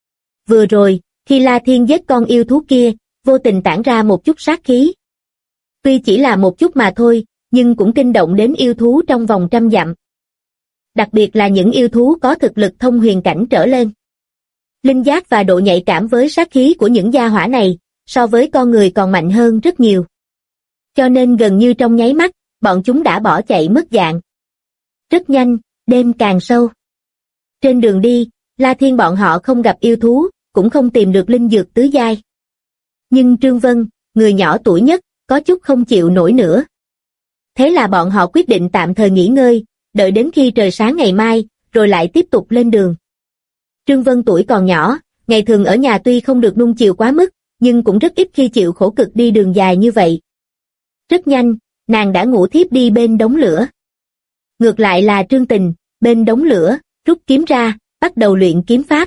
Vừa rồi, khi La Thiên giết con yêu thú kia, vô tình tản ra một chút sát khí. Tuy chỉ là một chút mà thôi, nhưng cũng kinh động đến yêu thú trong vòng trăm dặm. Đặc biệt là những yêu thú có thực lực thông huyền cảnh trở lên. Linh giác và độ nhạy cảm với sát khí của những gia hỏa này, so với con người còn mạnh hơn rất nhiều. Cho nên gần như trong nháy mắt, bọn chúng đã bỏ chạy mất dạng. Rất nhanh, đêm càng sâu. Trên đường đi, La Thiên bọn họ không gặp yêu thú, cũng không tìm được linh dược tứ giai. Nhưng Trương Vân, người nhỏ tuổi nhất, có chút không chịu nổi nữa. Thế là bọn họ quyết định tạm thời nghỉ ngơi, đợi đến khi trời sáng ngày mai, rồi lại tiếp tục lên đường. Trương Vân tuổi còn nhỏ, ngày thường ở nhà tuy không được nuông chiều quá mức, nhưng cũng rất ít khi chịu khổ cực đi đường dài như vậy. Rất nhanh, nàng đã ngủ thiếp đi bên đống lửa. Ngược lại là Trương Tình, bên đống lửa, rút kiếm ra, bắt đầu luyện kiếm pháp.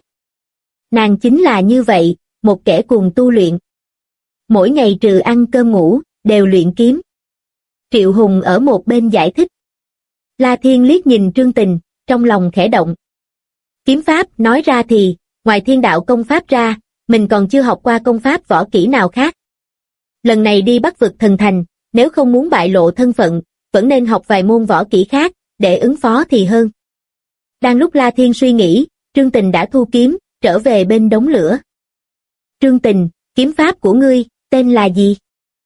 Nàng chính là như vậy, một kẻ cuồng tu luyện. Mỗi ngày trừ ăn cơm ngủ, đều luyện kiếm. Triệu Hùng ở một bên giải thích. La Thiên liếc nhìn Trương Tình, trong lòng khẽ động. Kiếm pháp, nói ra thì, ngoài thiên đạo công pháp ra, mình còn chưa học qua công pháp võ kỹ nào khác. Lần này đi Bắc vực thần thành, nếu không muốn bại lộ thân phận, vẫn nên học vài môn võ kỹ khác, để ứng phó thì hơn. Đang lúc La Thiên suy nghĩ, Trương Tình đã thu kiếm, trở về bên đống lửa. Trương Tình, kiếm pháp của ngươi, tên là gì?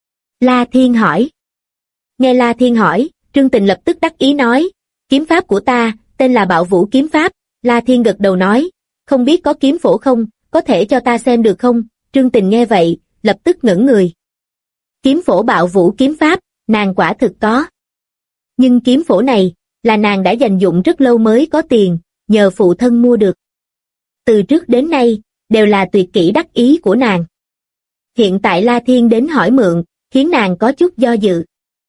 La Thiên hỏi. Nghe La Thiên hỏi, Trương Tình lập tức đắc ý nói, kiếm pháp của ta, tên là Bạo Vũ kiếm pháp. La Thiên gật đầu nói, không biết có kiếm phổ không, có thể cho ta xem được không? Trương Tình nghe vậy, lập tức ngẩn người. Kiếm phổ Bạo Vũ kiếm pháp, nàng quả thực có. Nhưng kiếm phổ này, là nàng đã dành dụm rất lâu mới có tiền, nhờ phụ thân mua được. Từ trước đến nay, đều là tuyệt kỹ đắc ý của nàng. Hiện tại La Thiên đến hỏi mượn, khiến nàng có chút do dự.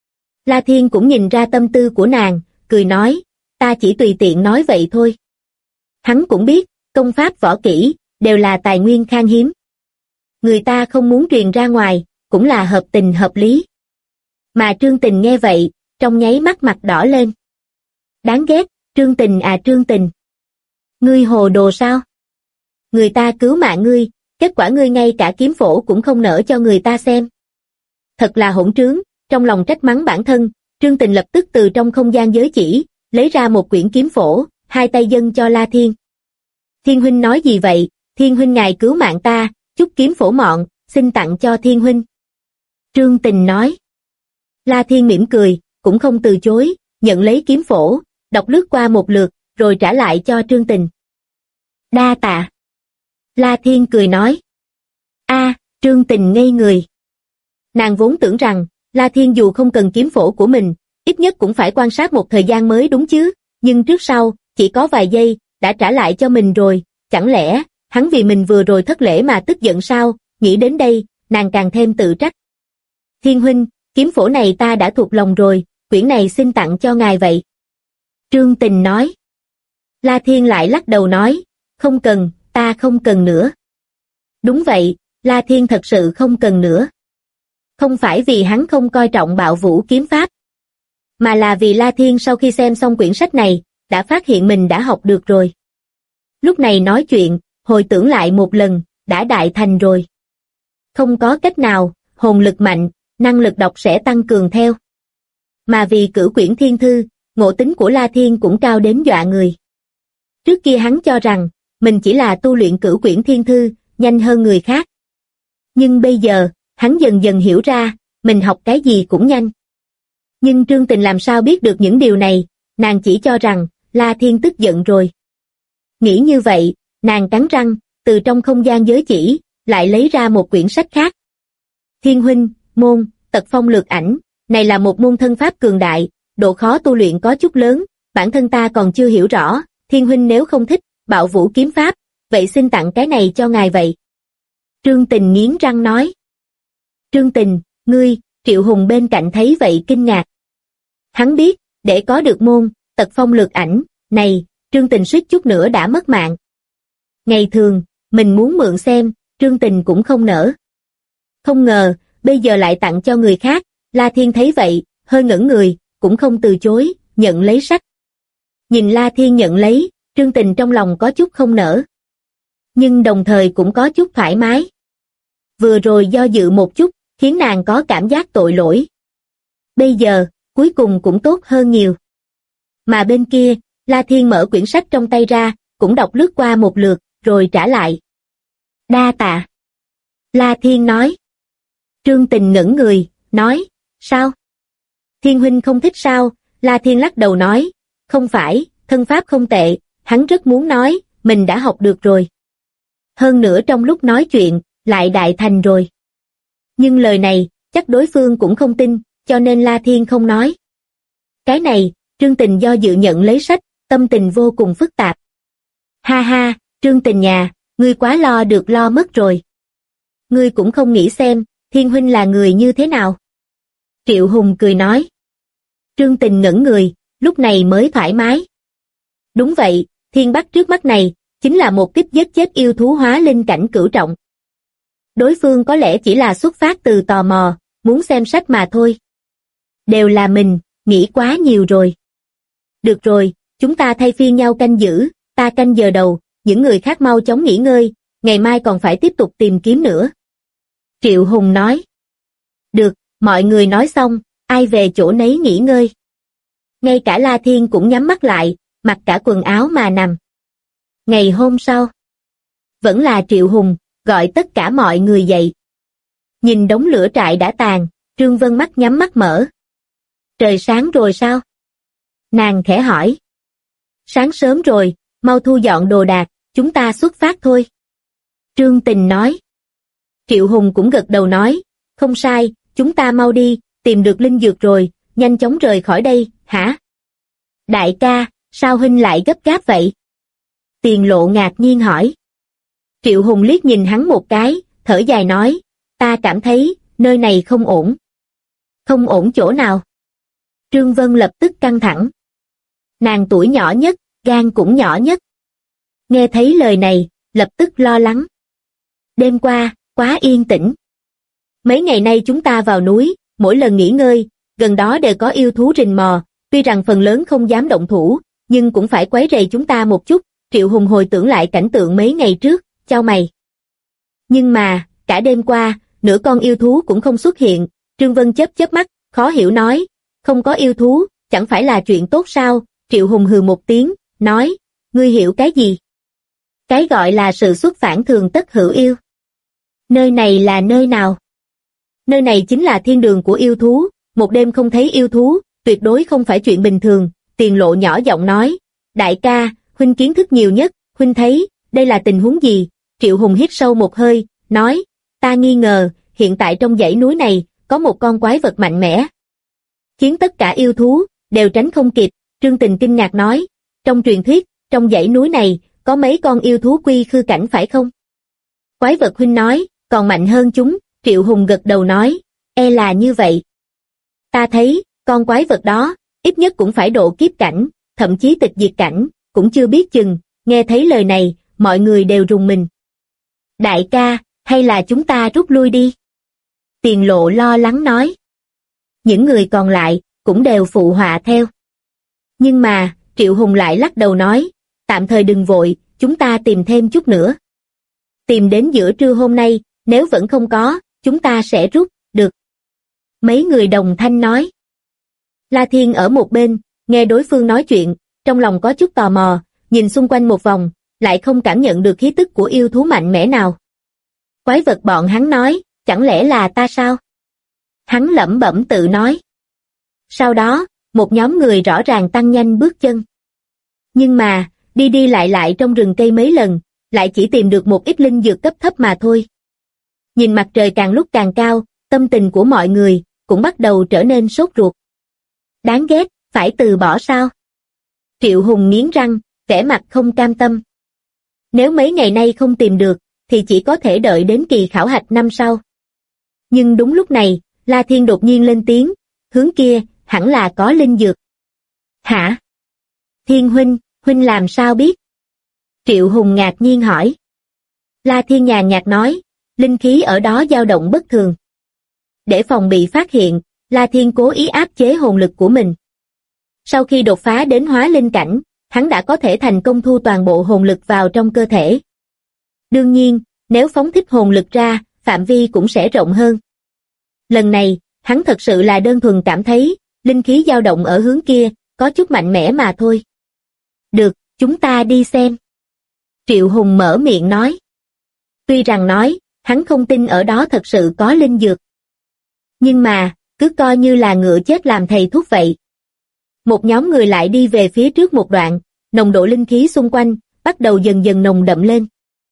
La Thiên cũng nhìn ra tâm tư của nàng, cười nói, ta chỉ tùy tiện nói vậy thôi. Hắn cũng biết, công pháp võ kỹ, đều là tài nguyên khan hiếm. Người ta không muốn truyền ra ngoài, cũng là hợp tình hợp lý. Mà Trương Tình nghe vậy, trong nháy mắt mặt đỏ lên. Đáng ghét, Trương Tình à Trương Tình. Ngươi hồ đồ sao? Người ta cứu mạng ngươi, kết quả ngươi ngay cả kiếm phổ cũng không nỡ cho người ta xem. Thật là hỗn trướng, trong lòng trách mắng bản thân, Trương Tình lập tức từ trong không gian giới chỉ, lấy ra một quyển kiếm phổ, hai tay dâng cho La Thiên. Thiên huynh nói gì vậy? Thiên huynh ngài cứu mạng ta, chút kiếm phổ mọn, xin tặng cho Thiên huynh. Trương Tình nói. La Thiên mỉm cười, cũng không từ chối, nhận lấy kiếm phổ, đọc lướt qua một lượt, rồi trả lại cho Trương Tình. Đa tạ. La Thiên cười nói. Trương Tình ngây người. Nàng vốn tưởng rằng, La Thiên dù không cần kiếm phổ của mình, ít nhất cũng phải quan sát một thời gian mới đúng chứ, nhưng trước sau, chỉ có vài giây, đã trả lại cho mình rồi, chẳng lẽ, hắn vì mình vừa rồi thất lễ mà tức giận sao? Nghĩ đến đây, nàng càng thêm tự trách. Thiên huynh, kiếm phổ này ta đã thuộc lòng rồi, quyển này xin tặng cho ngài vậy. Trương Tình nói. La Thiên lại lắc đầu nói, không cần, ta không cần nữa. Đúng vậy, La Thiên thật sự không cần nữa. Không phải vì hắn không coi trọng Bạo Vũ kiếm pháp, mà là vì La Thiên sau khi xem xong quyển sách này, đã phát hiện mình đã học được rồi. Lúc này nói chuyện, hồi tưởng lại một lần, đã đại thành rồi. Không có cách nào, hồn lực mạnh, năng lực đọc sẽ tăng cường theo. Mà vì cửu quyển thiên thư, ngộ tính của La Thiên cũng cao đến dọa người. Trước kia hắn cho rằng, mình chỉ là tu luyện cửu quyển thiên thư, nhanh hơn người khác. Nhưng bây giờ, hắn dần dần hiểu ra, mình học cái gì cũng nhanh. Nhưng Trương Tình làm sao biết được những điều này, nàng chỉ cho rằng, La Thiên tức giận rồi. Nghĩ như vậy, nàng cắn răng, từ trong không gian giới chỉ, lại lấy ra một quyển sách khác. Thiên huynh, môn, tật phong lược ảnh, này là một môn thân pháp cường đại, độ khó tu luyện có chút lớn, bản thân ta còn chưa hiểu rõ, Thiên huynh nếu không thích, bạo vũ kiếm pháp, vậy xin tặng cái này cho ngài vậy. Trương Tình nghiến răng nói. Trương Tình, ngươi, Triệu Hùng bên cạnh thấy vậy kinh ngạc. Hắn biết, để có được môn, tật phong lược ảnh, này, Trương Tình suýt chút nữa đã mất mạng. Ngày thường, mình muốn mượn xem, Trương Tình cũng không nỡ. Không ngờ, bây giờ lại tặng cho người khác, La Thiên thấy vậy, hơi ngẩn người, cũng không từ chối, nhận lấy sách. Nhìn La Thiên nhận lấy, Trương Tình trong lòng có chút không nỡ. Nhưng đồng thời cũng có chút thoải mái. Vừa rồi do dự một chút, khiến nàng có cảm giác tội lỗi. Bây giờ, cuối cùng cũng tốt hơn nhiều. Mà bên kia, La Thiên mở quyển sách trong tay ra, cũng đọc lướt qua một lượt, rồi trả lại. Đa tạ. La Thiên nói. Trương Tình ngẩn người, nói, sao? Thiên huynh không thích sao? La Thiên lắc đầu nói, không phải, thân pháp không tệ, hắn rất muốn nói, mình đã học được rồi. Hơn nữa trong lúc nói chuyện, lại đại thành rồi. Nhưng lời này, chắc đối phương cũng không tin, cho nên La Thiên không nói. Cái này, Trương Tình do dự nhận lấy sách, tâm tình vô cùng phức tạp. Ha ha, Trương Tình nhà, ngươi quá lo được lo mất rồi. Ngươi cũng không nghĩ xem, Thiên huynh là người như thế nào. Triệu Hùng cười nói. Trương Tình ngẩn người, lúc này mới thoải mái. Đúng vậy, Thiên Bắc trước mắt này, chính là một kích giết chết yêu thú hóa linh cảnh cửu trọng. Đối phương có lẽ chỉ là xuất phát từ tò mò, muốn xem sách mà thôi. Đều là mình, nghĩ quá nhiều rồi. Được rồi, chúng ta thay phiên nhau canh giữ, ta canh giờ đầu, những người khác mau chóng nghỉ ngơi, ngày mai còn phải tiếp tục tìm kiếm nữa. Triệu Hùng nói. Được, mọi người nói xong, ai về chỗ nấy nghỉ ngơi. Ngay cả La Thiên cũng nhắm mắt lại, mặc cả quần áo mà nằm. Ngày hôm sau, vẫn là Triệu Hùng, gọi tất cả mọi người dậy. Nhìn đống lửa trại đã tàn, Trương Vân mắt nhắm mắt mở. Trời sáng rồi sao? Nàng khẽ hỏi. Sáng sớm rồi, mau thu dọn đồ đạc, chúng ta xuất phát thôi. Trương Tình nói. Triệu Hùng cũng gật đầu nói, không sai, chúng ta mau đi, tìm được linh dược rồi, nhanh chóng rời khỏi đây, hả? Đại ca, sao huynh lại gấp gáp vậy? Tiền Lộ ngạc nhiên hỏi. Triệu Hùng liếc nhìn hắn một cái, thở dài nói, ta cảm thấy, nơi này không ổn. Không ổn chỗ nào? Trương Vân lập tức căng thẳng. Nàng tuổi nhỏ nhất, gan cũng nhỏ nhất. Nghe thấy lời này, lập tức lo lắng. Đêm qua, quá yên tĩnh. Mấy ngày nay chúng ta vào núi, mỗi lần nghỉ ngơi, gần đó đều có yêu thú rình mò, tuy rằng phần lớn không dám động thủ, nhưng cũng phải quấy rầy chúng ta một chút. Triệu Hùng hồi tưởng lại cảnh tượng mấy ngày trước, chau mày. Nhưng mà, cả đêm qua, nửa con yêu thú cũng không xuất hiện. Trương Vân chớp chớp mắt, khó hiểu nói, không có yêu thú, chẳng phải là chuyện tốt sao? Triệu Hùng hừ một tiếng, nói, ngươi hiểu cái gì? Cái gọi là sự xuất phản thường tất hữu yêu. Nơi này là nơi nào? Nơi này chính là thiên đường của yêu thú, một đêm không thấy yêu thú, tuyệt đối không phải chuyện bình thường. Tiền Lộ nhỏ giọng nói, đại ca, huynh kiến thức nhiều nhất, huynh thấy, đây là tình huống gì? Triệu Hùng hít sâu một hơi, nói, ta nghi ngờ, hiện tại trong dãy núi này, có một con quái vật mạnh mẽ. Khiến tất cả yêu thú, đều tránh không kịp. Trương Tình kinh ngạc nói, trong truyền thuyết, trong dãy núi này, có mấy con yêu thú quy khư cảnh phải không? Quái vật huynh nói, còn mạnh hơn chúng. Triệu Hùng gật đầu nói, e là như vậy. Ta thấy, con quái vật đó, ít nhất cũng phải độ kiếp cảnh, thậm chí tịch diệt cảnh, cũng chưa biết chừng. Nghe thấy lời này, mọi người đều rùng mình. Đại ca, hay là chúng ta rút lui đi? Tiền Lộ lo lắng nói. Những người còn lại, cũng đều phụ họa theo. Nhưng mà, Triệu Hùng lại lắc đầu nói, tạm thời đừng vội, chúng ta tìm thêm chút nữa. Tìm đến giữa trưa hôm nay, nếu vẫn không có, chúng ta sẽ rút, được. Mấy người đồng thanh nói. La Thiên ở một bên, nghe đối phương nói chuyện, trong lòng có chút tò mò, nhìn xung quanh một vòng, lại không cảm nhận được khí tức của yêu thú mạnh mẽ nào. Quái vật bọn hắn nói, chẳng lẽ là ta sao? Hắn lẩm bẩm tự nói. Sau đó, một nhóm người rõ ràng tăng nhanh bước chân. Nhưng mà, đi đi lại lại trong rừng cây mấy lần, lại chỉ tìm được một ít linh dược cấp thấp mà thôi. Nhìn mặt trời càng lúc càng cao, tâm tình của mọi người cũng bắt đầu trở nên sốt ruột. Đáng ghét, phải từ bỏ sao? Triệu Hùng nghiến răng, vẻ mặt không cam tâm. Nếu mấy ngày nay không tìm được, thì chỉ có thể đợi đến kỳ khảo hạch năm sau. Nhưng đúng lúc này, La Thiên đột nhiên lên tiếng, hướng kia, hẳn là có linh dược. Hả? Thiên huynh làm sao biết? Triệu Hùng ngạc nhiên hỏi. La Thiên nhàn nhạt nói, linh khí ở đó dao động bất thường. Để phòng bị phát hiện, La Thiên cố ý áp chế hồn lực của mình. Sau khi đột phá đến hóa linh cảnh, hắn đã có thể thành công thu toàn bộ hồn lực vào trong cơ thể. Đương nhiên, nếu phóng thích hồn lực ra, phạm vi cũng sẽ rộng hơn. Lần này, hắn thật sự là đơn thuần cảm thấy, linh khí dao động ở hướng kia, có chút mạnh mẽ mà thôi. Được, chúng ta đi xem. Triệu Hùng mở miệng nói. Tuy rằng nói, hắn không tin ở đó thật sự có linh dược. Nhưng mà, cứ coi như là ngựa chết làm thầy thuốc vậy. Một nhóm người lại đi về phía trước một đoạn, nồng độ linh khí xung quanh, bắt đầu dần dần nồng đậm lên.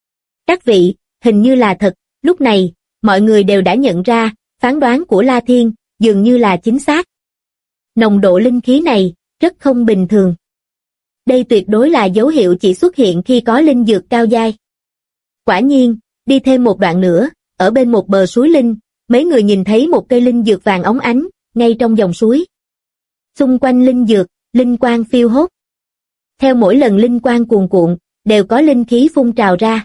Các vị, hình như là thật, lúc này, mọi người đều đã nhận ra, phán đoán của La Thiên, dường như là chính xác. Nồng độ linh khí này, rất không bình thường. Đây tuyệt đối là dấu hiệu chỉ xuất hiện khi có linh dược cao giai. Quả nhiên, đi thêm một đoạn nữa, ở bên một bờ suối linh, mấy người nhìn thấy một cây linh dược vàng óng ánh, ngay trong dòng suối. Xung quanh linh dược, linh quang phiêu hốt. Theo mỗi lần linh quang cuồn cuộn, đều có linh khí phun trào ra.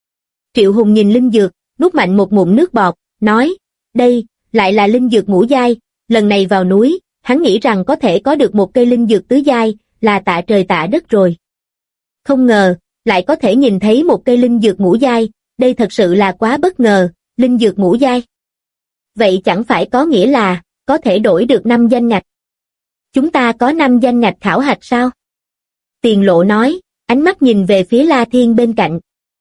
Triệu Hùng nhìn linh dược, nuốt mạnh một ngụm nước bọt, nói, đây, lại là linh dược ngũ giai, lần này vào núi, hắn nghĩ rằng có thể có được một cây linh dược tứ giai, là tạ trời tạ đất rồi. Không ngờ, lại có thể nhìn thấy một cây linh dược ngũ giai, đây thật sự là quá bất ngờ, linh dược ngũ giai. Vậy chẳng phải có nghĩa là, có thể đổi được 5 danh ngạch. Chúng ta có 5 danh ngạch khảo hạch sao? Tiền Lộ nói, ánh mắt nhìn về phía La Thiên bên cạnh.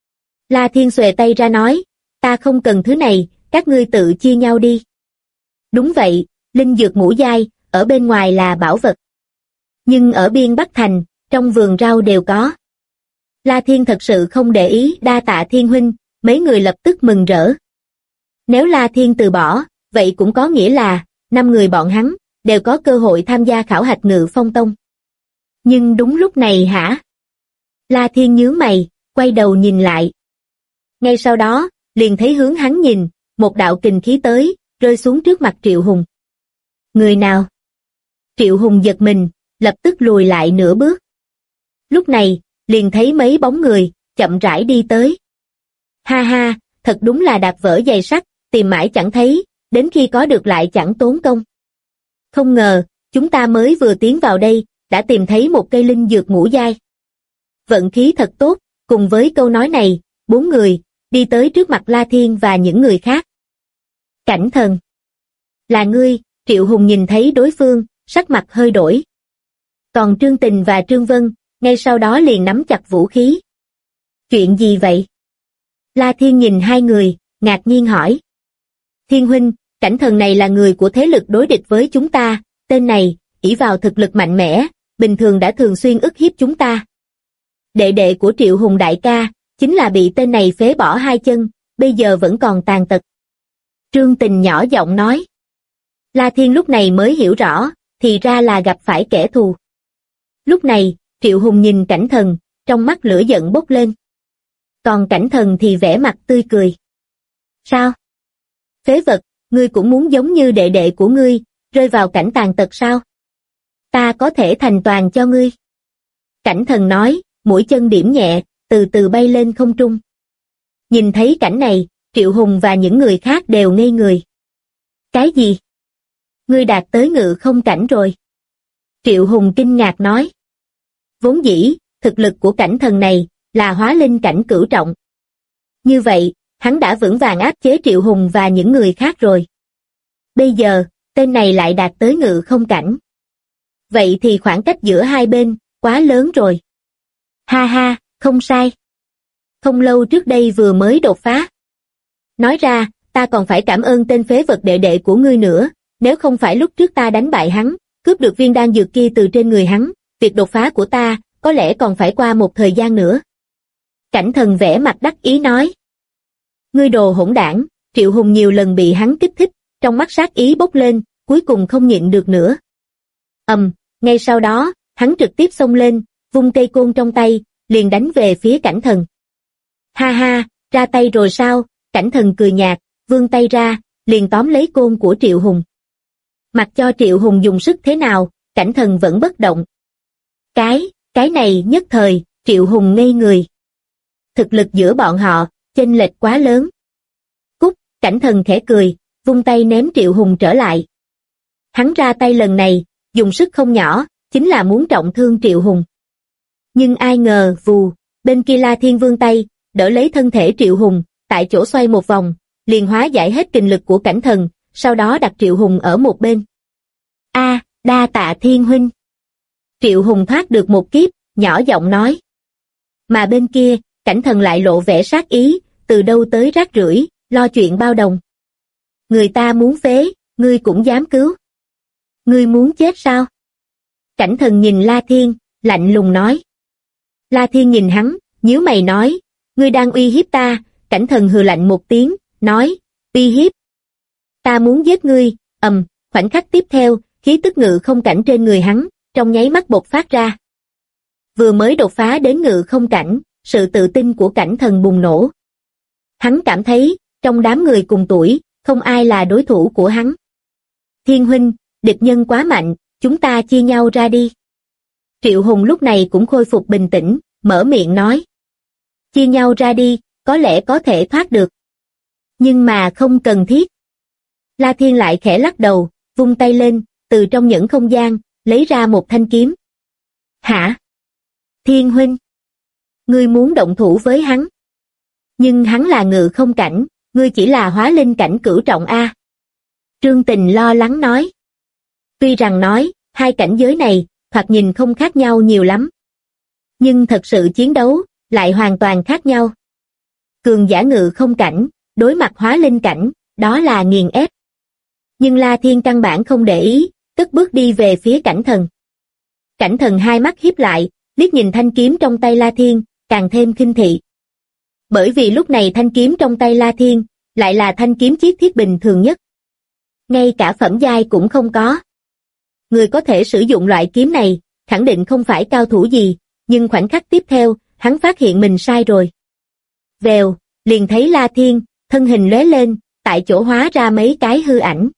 La Thiên xuề tay ra nói, ta không cần thứ này, các ngươi tự chia nhau đi. Đúng vậy, linh dược ngũ giai, ở bên ngoài là bảo vật. Nhưng ở biên Bắc Thành, trong vườn rau đều có. La Thiên thật sự không để ý, đa tạ Thiên huynh, mấy người lập tức mừng rỡ. Nếu La Thiên từ bỏ, vậy cũng có nghĩa là, 5 người bọn hắn, đều có cơ hội tham gia khảo hạch Ngự Phong Tông. Nhưng đúng lúc này hả? La Thiên nhướng mày, quay đầu nhìn lại. Ngay sau đó, liền thấy hướng hắn nhìn, một đạo kình khí tới, rơi xuống trước mặt Triệu Hùng. Người nào? Triệu Hùng giật mình, lập tức lùi lại nửa bước. Lúc này, liền thấy mấy bóng người, chậm rãi đi tới. Ha ha, thật đúng là đạp vỡ giày sắt, tìm mãi chẳng thấy, đến khi có được lại chẳng tốn công. Không ngờ, chúng ta mới vừa tiến vào đây, đã tìm thấy một cây linh dược ngũ giai. Vận khí thật tốt, cùng với câu nói này, 4 người, đi tới trước mặt La Thiên và những người khác. Cảnh Thần. Là ngươi, Triệu Hùng nhìn thấy đối phương, sắc mặt hơi đổi. Còn Trương Tình và Trương Vân, ngay sau đó liền nắm chặt vũ khí. Chuyện gì vậy? La Thiên nhìn hai người, ngạc nhiên hỏi. Thiên huynh, Cảnh Thần này là người của thế lực đối địch với chúng ta, tên này, ỷ vào thực lực mạnh mẽ, bình thường đã thường xuyên ức hiếp chúng ta. Đệ đệ của Triệu Hùng đại ca, chính là bị tên này phế bỏ 2 chân, bây giờ vẫn còn tàn tật. Trương Tình nhỏ giọng nói. La Thiên lúc này mới hiểu rõ, thì ra là gặp phải kẻ thù. Lúc này, Triệu Hùng nhìn Cảnh Thần, trong mắt lửa giận bốc lên. Còn Cảnh Thần thì vẻ mặt tươi cười. Sao? Phế vật, ngươi cũng muốn giống như đệ đệ của ngươi, rơi vào cảnh tàn tật sao? Ta có thể thành toàn cho ngươi. Cảnh Thần nói, mũi chân điểm nhẹ, từ từ bay lên không trung. Nhìn thấy cảnh này, Triệu Hùng và những người khác đều ngây người. Cái gì? Ngươi đạt tới ngự không cảnh rồi. Triệu Hùng kinh ngạc nói. Vốn dĩ, thực lực của Cảnh Thần này là hóa linh cảnh cửu trọng. Như vậy, hắn đã vững vàng áp chế Triệu Hùng và những người khác rồi. Bây giờ, tên này lại đạt tới ngự không cảnh. Vậy thì khoảng cách giữa hai bên, quá lớn rồi. Ha ha, không sai. Không lâu trước đây vừa mới đột phá. Nói ra, ta còn phải cảm ơn tên phế vật đệ đệ của ngươi nữa, nếu không phải lúc trước ta đánh bại hắn, cướp được viên đan dược kia từ trên người hắn, việc đột phá của ta, có lẽ còn phải qua một thời gian nữa. Cảnh Thần vẻ mặt đắc ý nói. Ngươi đồ hỗn đảng, Triệu Hùng nhiều lần bị hắn kích thích, trong mắt sát ý bốc lên, cuối cùng không nhịn được nữa. Ngay sau đó, hắn trực tiếp xông lên, vung cây côn trong tay, liền đánh về phía Cảnh Thần. Ha ha, ra tay rồi sao? Cảnh Thần cười nhạt, vươn tay ra, liền tóm lấy côn của Triệu Hùng. Mặc cho Triệu Hùng dùng sức thế nào, Cảnh Thần vẫn bất động. Cái này nhất thời, Triệu Hùng ngây người. Thực lực giữa bọn họ, chênh lệch quá lớn. Cút, Cảnh Thần khẽ cười, vung tay ném Triệu Hùng trở lại. Hắn ra tay lần này, dùng sức không nhỏ, chính là muốn trọng thương Triệu Hùng. Nhưng ai ngờ, vù, bên kia La Thiên vươn tay, đỡ lấy thân thể Triệu Hùng, tại chỗ xoay một vòng, liền hóa giải hết kình lực của Cảnh Thần, sau đó đặt Triệu Hùng ở một bên. Đa tạ Thiên huynh. Triệu Hùng thoát được một kiếp, nhỏ giọng nói. Mà bên kia, Cảnh Thần lại lộ vẻ sát ý, từ đâu tới rác rưởi, lo chuyện bao đồng. Người ta muốn phế, ngươi cũng dám cứu. Ngươi muốn chết sao? Cảnh Thần nhìn La Thiên, lạnh lùng nói. La Thiên nhìn hắn, nhíu mày nói, ngươi đang uy hiếp ta. Cảnh Thần hừ lạnh một tiếng, nói, uy hiếp. Ta muốn giết ngươi. Khoảnh khắc tiếp theo, khí tức ngự không cảnh trên người hắn, trong nháy mắt bộc phát ra. Vừa mới đột phá đến ngự không cảnh, sự tự tin của Cảnh Thần bùng nổ. Hắn cảm thấy, trong đám người cùng tuổi, không ai là đối thủ của hắn. Thiên huynh, địch nhân quá mạnh, chúng ta chia nhau ra đi. Triệu Hùng lúc này cũng khôi phục bình tĩnh, mở miệng nói. Chia nhau ra đi, có lẽ có thể thoát được. Nhưng mà không cần thiết. La Thiên lại khẽ lắc đầu, vung tay lên, từ trong những không gian, lấy ra một thanh kiếm. Hả? Thiên huynh? Ngươi muốn động thủ với hắn? Nhưng hắn là ngự không cảnh, ngươi chỉ là hóa linh cảnh cửu trọng A. Trương Tình lo lắng nói. Tuy rằng nói, hai cảnh giới này, thoạt nhìn không khác nhau nhiều lắm. Nhưng thật sự chiến đấu, lại hoàn toàn khác nhau. Cường giả ngự không cảnh, đối mặt hóa linh cảnh, đó là nghiền ép. Nhưng La Thiên căn bản không để ý, cất bước đi về phía Cảnh Thần. Cảnh Thần hai mắt híp lại, liếc nhìn thanh kiếm trong tay La Thiên, càng thêm khinh thị. Bởi vì lúc này thanh kiếm trong tay La Thiên, lại là thanh kiếm chiết thiết bình thường nhất. Ngay cả phẩm giai cũng không có. Người có thể sử dụng loại kiếm này, khẳng định không phải cao thủ gì, nhưng khoảnh khắc tiếp theo, hắn phát hiện mình sai rồi. Vèo, liền thấy La Thiên, thân hình lóe lên, tại chỗ hóa ra mấy cái hư ảnh.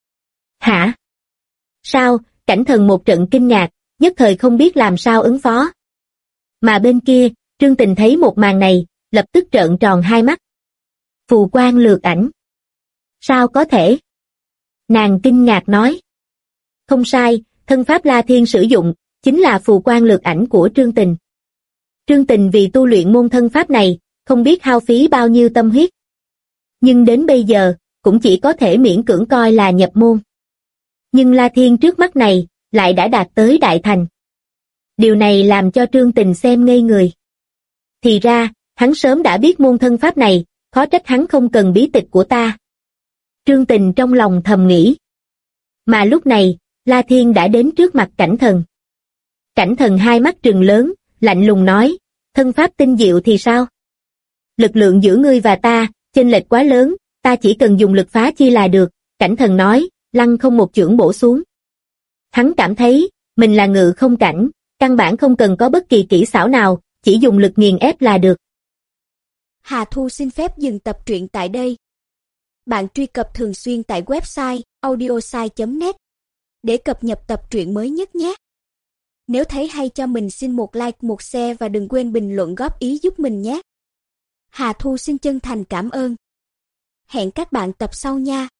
Hả? Sao? Cảnh Thần một trận kinh ngạc, nhất thời không biết làm sao ứng phó. Mà bên kia, Trương Tình thấy một màn này, lập tức trợn tròn hai mắt. Phù quang lược ảnh. Sao có thể? Nàng kinh ngạc nói. Không sai, thân pháp La Thiên sử dụng, chính là phù quang lược ảnh của Trương Tình. Trương Tình vì tu luyện môn thân pháp này, không biết hao phí bao nhiêu tâm huyết. Nhưng đến bây giờ, cũng chỉ có thể miễn cưỡng coi là nhập môn. Nhưng La Thiên trước mắt này, lại đã đạt tới đại thành. Điều này làm cho Trương Tình xem ngây người. Thì ra, hắn sớm đã biết môn thân pháp này, khó trách hắn không cần bí tịch của ta. Trương Tình trong lòng thầm nghĩ. Mà lúc này, La Thiên đã đến trước mặt Cảnh Thần. Cảnh Thần hai mắt trừng lớn, lạnh lùng nói, thân pháp tinh diệu thì sao? Lực lượng giữa ngươi và ta, chênh lệch quá lớn, ta chỉ cần dùng lực phá chi là được. Cảnh Thần nói, lăng không một chưởng bổ xuống. Hắn cảm thấy, mình là ngự không cảnh, căn bản không cần có bất kỳ kỹ xảo nào, chỉ dùng lực nghiền ép là được. Hà Thu xin phép dừng tập truyện tại đây. Bạn truy cập thường xuyên tại website audiosai.net để cập nhật tập truyện mới nhất nhé. Nếu thấy hay cho mình xin một like, một share và đừng quên bình luận góp ý giúp mình nhé. Hà Thu xin chân thành cảm ơn. Hẹn các bạn tập sau nha.